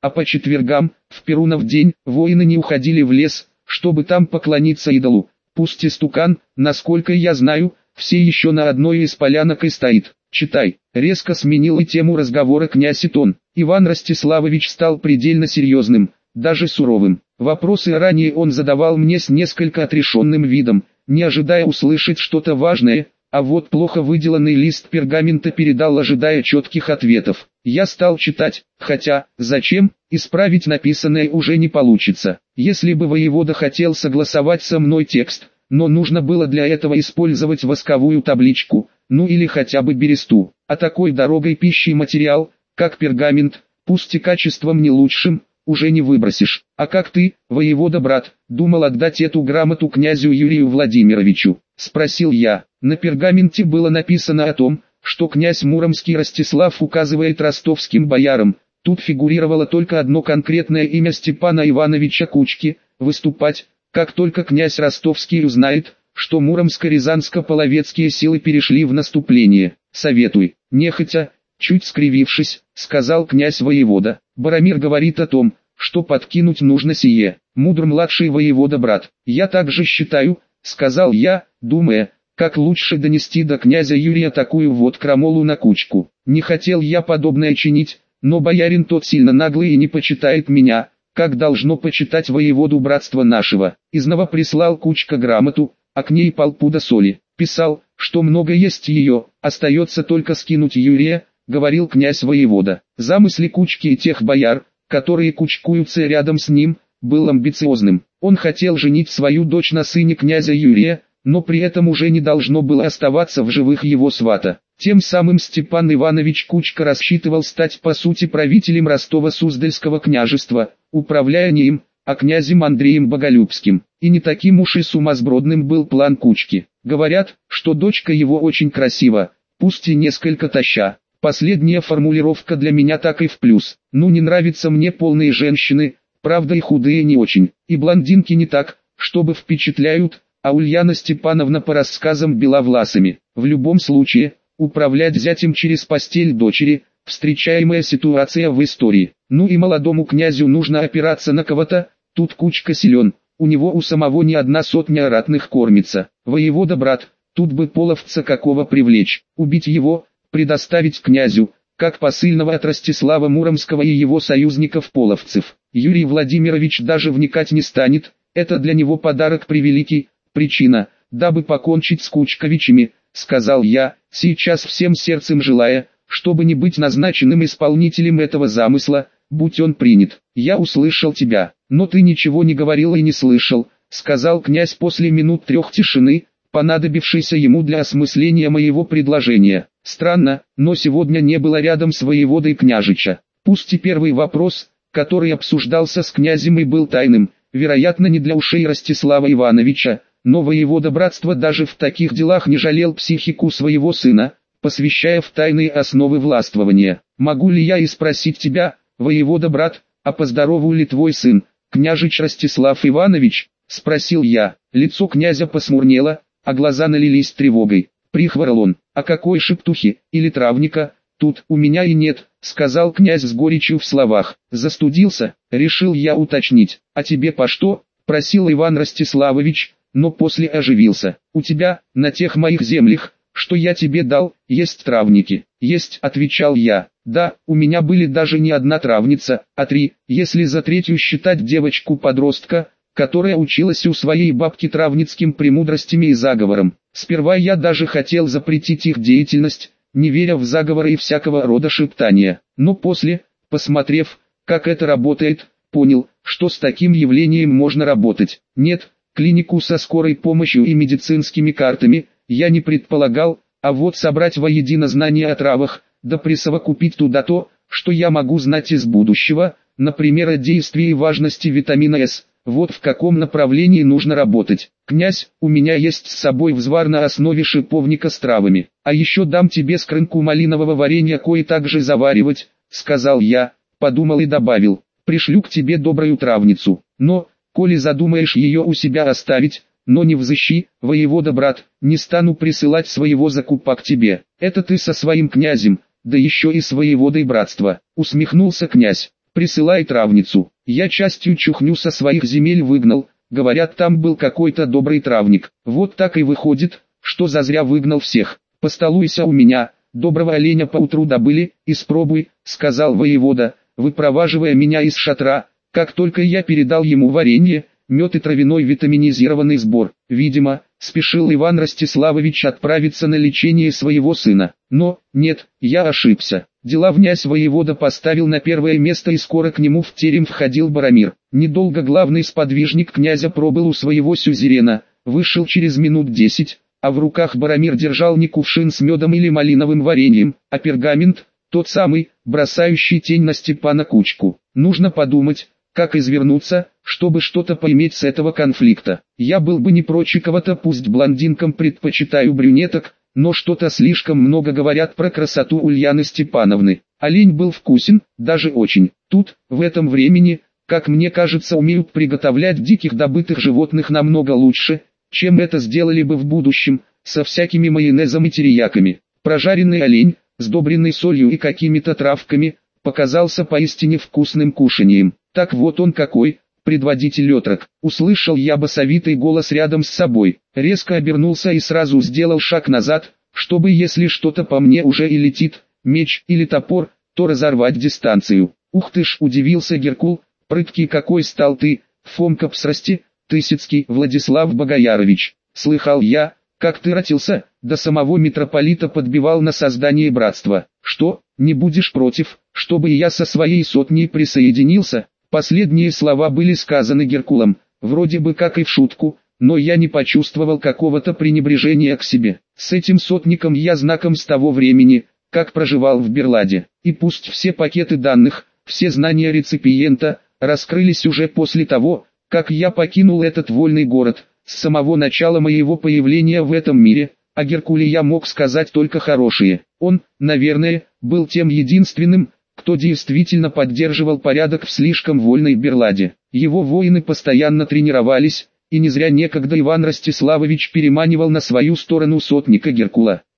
а по четвергам, в Перунов день, воины не уходили в лес, чтобы там поклониться идолу. Пусть истукан, насколько я знаю, все еще на одной из полянок и стоит. Читай. Резко сменил и тему разговора князь Итон. Иван Ростиславович стал предельно серьезным, даже суровым. Вопросы ранее он задавал мне с несколько отрешенным видом, не ожидая услышать что-то важное, а вот плохо выделанный лист пергамента передал, ожидая четких ответов. Я стал читать, хотя, зачем, исправить написанное уже не получится. Если бы воевода хотел согласовать со мной текст, но нужно было для этого использовать восковую табличку, ну или хотя бы бересту. А такой дорогой пищи материал, как пергамент, пусть и качеством не лучшим, уже не выбросишь. А как ты, воевода-брат, думал отдать эту грамоту князю Юрию Владимировичу? Спросил я. На пергаменте было написано о том, что князь Муромский Ростислав указывает ростовским боярам, тут фигурировало только одно конкретное имя Степана Ивановича Кучки, выступать, как только князь Ростовский узнает, что Муромско-Рязанско-Половецкие силы перешли в наступление. Советуй. Нехотя, чуть скривившись, сказал князь воевода. Боромир говорит о том, что подкинуть нужно сие. Мудр младший воевода-брат. Я также считаю, сказал я, думая, как лучше донести до князя Юрия такую вот крамолу на Кучку. Не хотел я подобное чинить, но боярин тот сильно наглый и не почитает меня, как должно почитать воеводу братства нашего. Изново прислал Кучка грамоту, а к ней полпуда соли. Писал, что много есть ее, остается только скинуть Юрия, говорил князь воевода. Замысли Кучки и тех бояр, которые кучкуются рядом с ним, был амбициозным. Он хотел женить свою дочь на сыне князя Юрия, но при этом уже не должно было оставаться в живых его свата. Тем самым Степан Иванович Кучка рассчитывал стать по сути правителем Ростово-Суздальского княжества, управляя не им, а князем Андреем Боголюбским. И не таким уж и сумасбродным был план Кучки. Говорят, что дочка его очень красива, пусть и несколько тоща. Последняя формулировка для меня так и в плюс. Ну не нравятся мне полные женщины, правда и худые не очень. И блондинки не так, чтобы впечатляют, а Ульяна Степановна по рассказам бела власами. В любом случае, управлять зятем через постель дочери – встречаемая ситуация в истории. Ну и молодому князю нужно опираться на кого-то, тут Кучка силен, у него у самого не одна сотня ратных кормится. Воевода-брат, тут бы половца какого привлечь, убить его, предоставить князю, как посыльного от Ростислава Муромского и его союзников-половцев. Юрий Владимирович даже вникать не станет, это для него подарок превеликий. Причина, дабы покончить с Кучковичами, сказал я, сейчас всем сердцем желая, чтобы не быть назначенным исполнителем этого замысла, будь он принят. Я услышал тебя, но ты ничего не говорил и не слышал, сказал князь после минут 3 тишины, понадобившейся ему для осмысления моего предложения. Странно, но сегодня не было рядом с воеводой княжича. Пусть и первый вопрос, который обсуждался с князем и был тайным, вероятно не для ушей Ростислава Ивановича, но воевода братства даже в таких делах не жалел психику своего сына, посвящая в тайные основы властвования. Могу ли я и спросить тебя, воевода-брат, а поздорову ли твой сын, княжич Ростислав Иванович? Спросил я. Лицо князя посмурнело, а глаза налились тревогой. Прихворал он. А какой шептухи, или травника, тут у меня и нет, сказал князь с горечью в словах. Застудился, решил я уточнить. А тебе по что? Просил Иван Ростиславович, но после оживился. У тебя, на тех моих землях, что я тебе дал, есть травники. Есть, отвечал я. Да, у меня были даже не одна травница, а 3, если за третью считать девочку-подростка, которая училась у своей бабки травницким премудростям и заговорам. Сперва я даже хотел запретить их деятельность, не веря в заговоры и всякого рода шептания. Но после, посмотрев, как это работает, понял, что с таким явлением можно работать. Нет, клинику со скорой помощью и медицинскими картами я не предполагал, а вот собрать воедино знания о травах, да присовокупить туда то, что я могу знать из будущего, например о действии и важности витамина С, вот в каком направлении нужно работать. Князь, у меня есть с собой взвар на основе шиповника с травами, а еще дам тебе скрынку малинового варенья кое-так заваривать, сказал я, подумал и добавил, пришлю к тебе добрую травницу, но, коли задумаешь ее у себя оставить, но не взыщи, воевода-брат, не стану присылать своего закупа к тебе, это ты со своим князем, да еще и с воеводой братства, усмехнулся князь. присылай травницу. Я частью чухню со своих земель выгнал, говорят, там был какой-то добрый травник. Вот так и выходит, что зазря выгнал всех. Постолуйся у меня, доброго оленя поутру добыли, испробуй, сказал воевода, выпроваживая меня из шатра, как только я передал ему варенье, мед и травяной витаминизированный сбор. Видимо, спешил Иван Ростиславович отправиться на лечение своего сына. Но, нет, я ошибся. Дела князь воевода поставил на первое место, и скоро к нему в терем входил Боромир. Недолго главный сподвижник князя пробыл у своего сюзерена, вышел через минут 10, а в руках Боромир держал не кувшин с медом или малиновым вареньем, а пергамент, тот самый, бросающий тень на Степана Кучку. Нужно подумать, как извернуться, чтобы что-то поиметь с этого конфликта. Я был бы не прочь кого-то, пусть блондинкам предпочитаю брюнеток, но что-то слишком много говорят про красоту Ульяны Степановны. Олень был вкусен, даже очень. Тут, в этом времени, как мне кажется, умеют приготовлять диких добытых животных намного лучше, чем это сделали бы в будущем, со всякими майонезом и терияками. Прожаренный олень, сдобренный солью и какими-то травками, показался поистине вкусным кушаньем. Так вот он какой, предводитель отрок. Услышал я басовитый голос рядом с собой, резко обернулся и сразу сделал шаг назад, чтобы, если что-то по мне уже и летит, меч или топор, то разорвать дистанцию. Ух ты ж, удивился Геркул, прыткий какой стал ты, Фомка Псрости, Тысяцкий Владислав Богоярович. Слыхал я, как ты ротился, до самого митрополита подбивал на создание братства. Что, не будешь против, чтобы и я со своей сотней присоединился? Последние слова были сказаны Геркулом, вроде бы как и в шутку, но я не почувствовал какого-то пренебрежения к себе. С этим сотником я знаком с того времени, как проживал в Берладе, и пусть все пакеты данных, все знания реципиента, раскрылись уже после того, как я покинул этот вольный город, с самого начала моего появления в этом мире, о Геркуле я мог сказать только хорошее. Он, наверное, был тем единственным, кто действительно поддерживал порядок в слишком вольной Берладе. Его воины постоянно тренировались, и не зря некогда Иван Ростиславович переманивал на свою сторону сотника Геркула.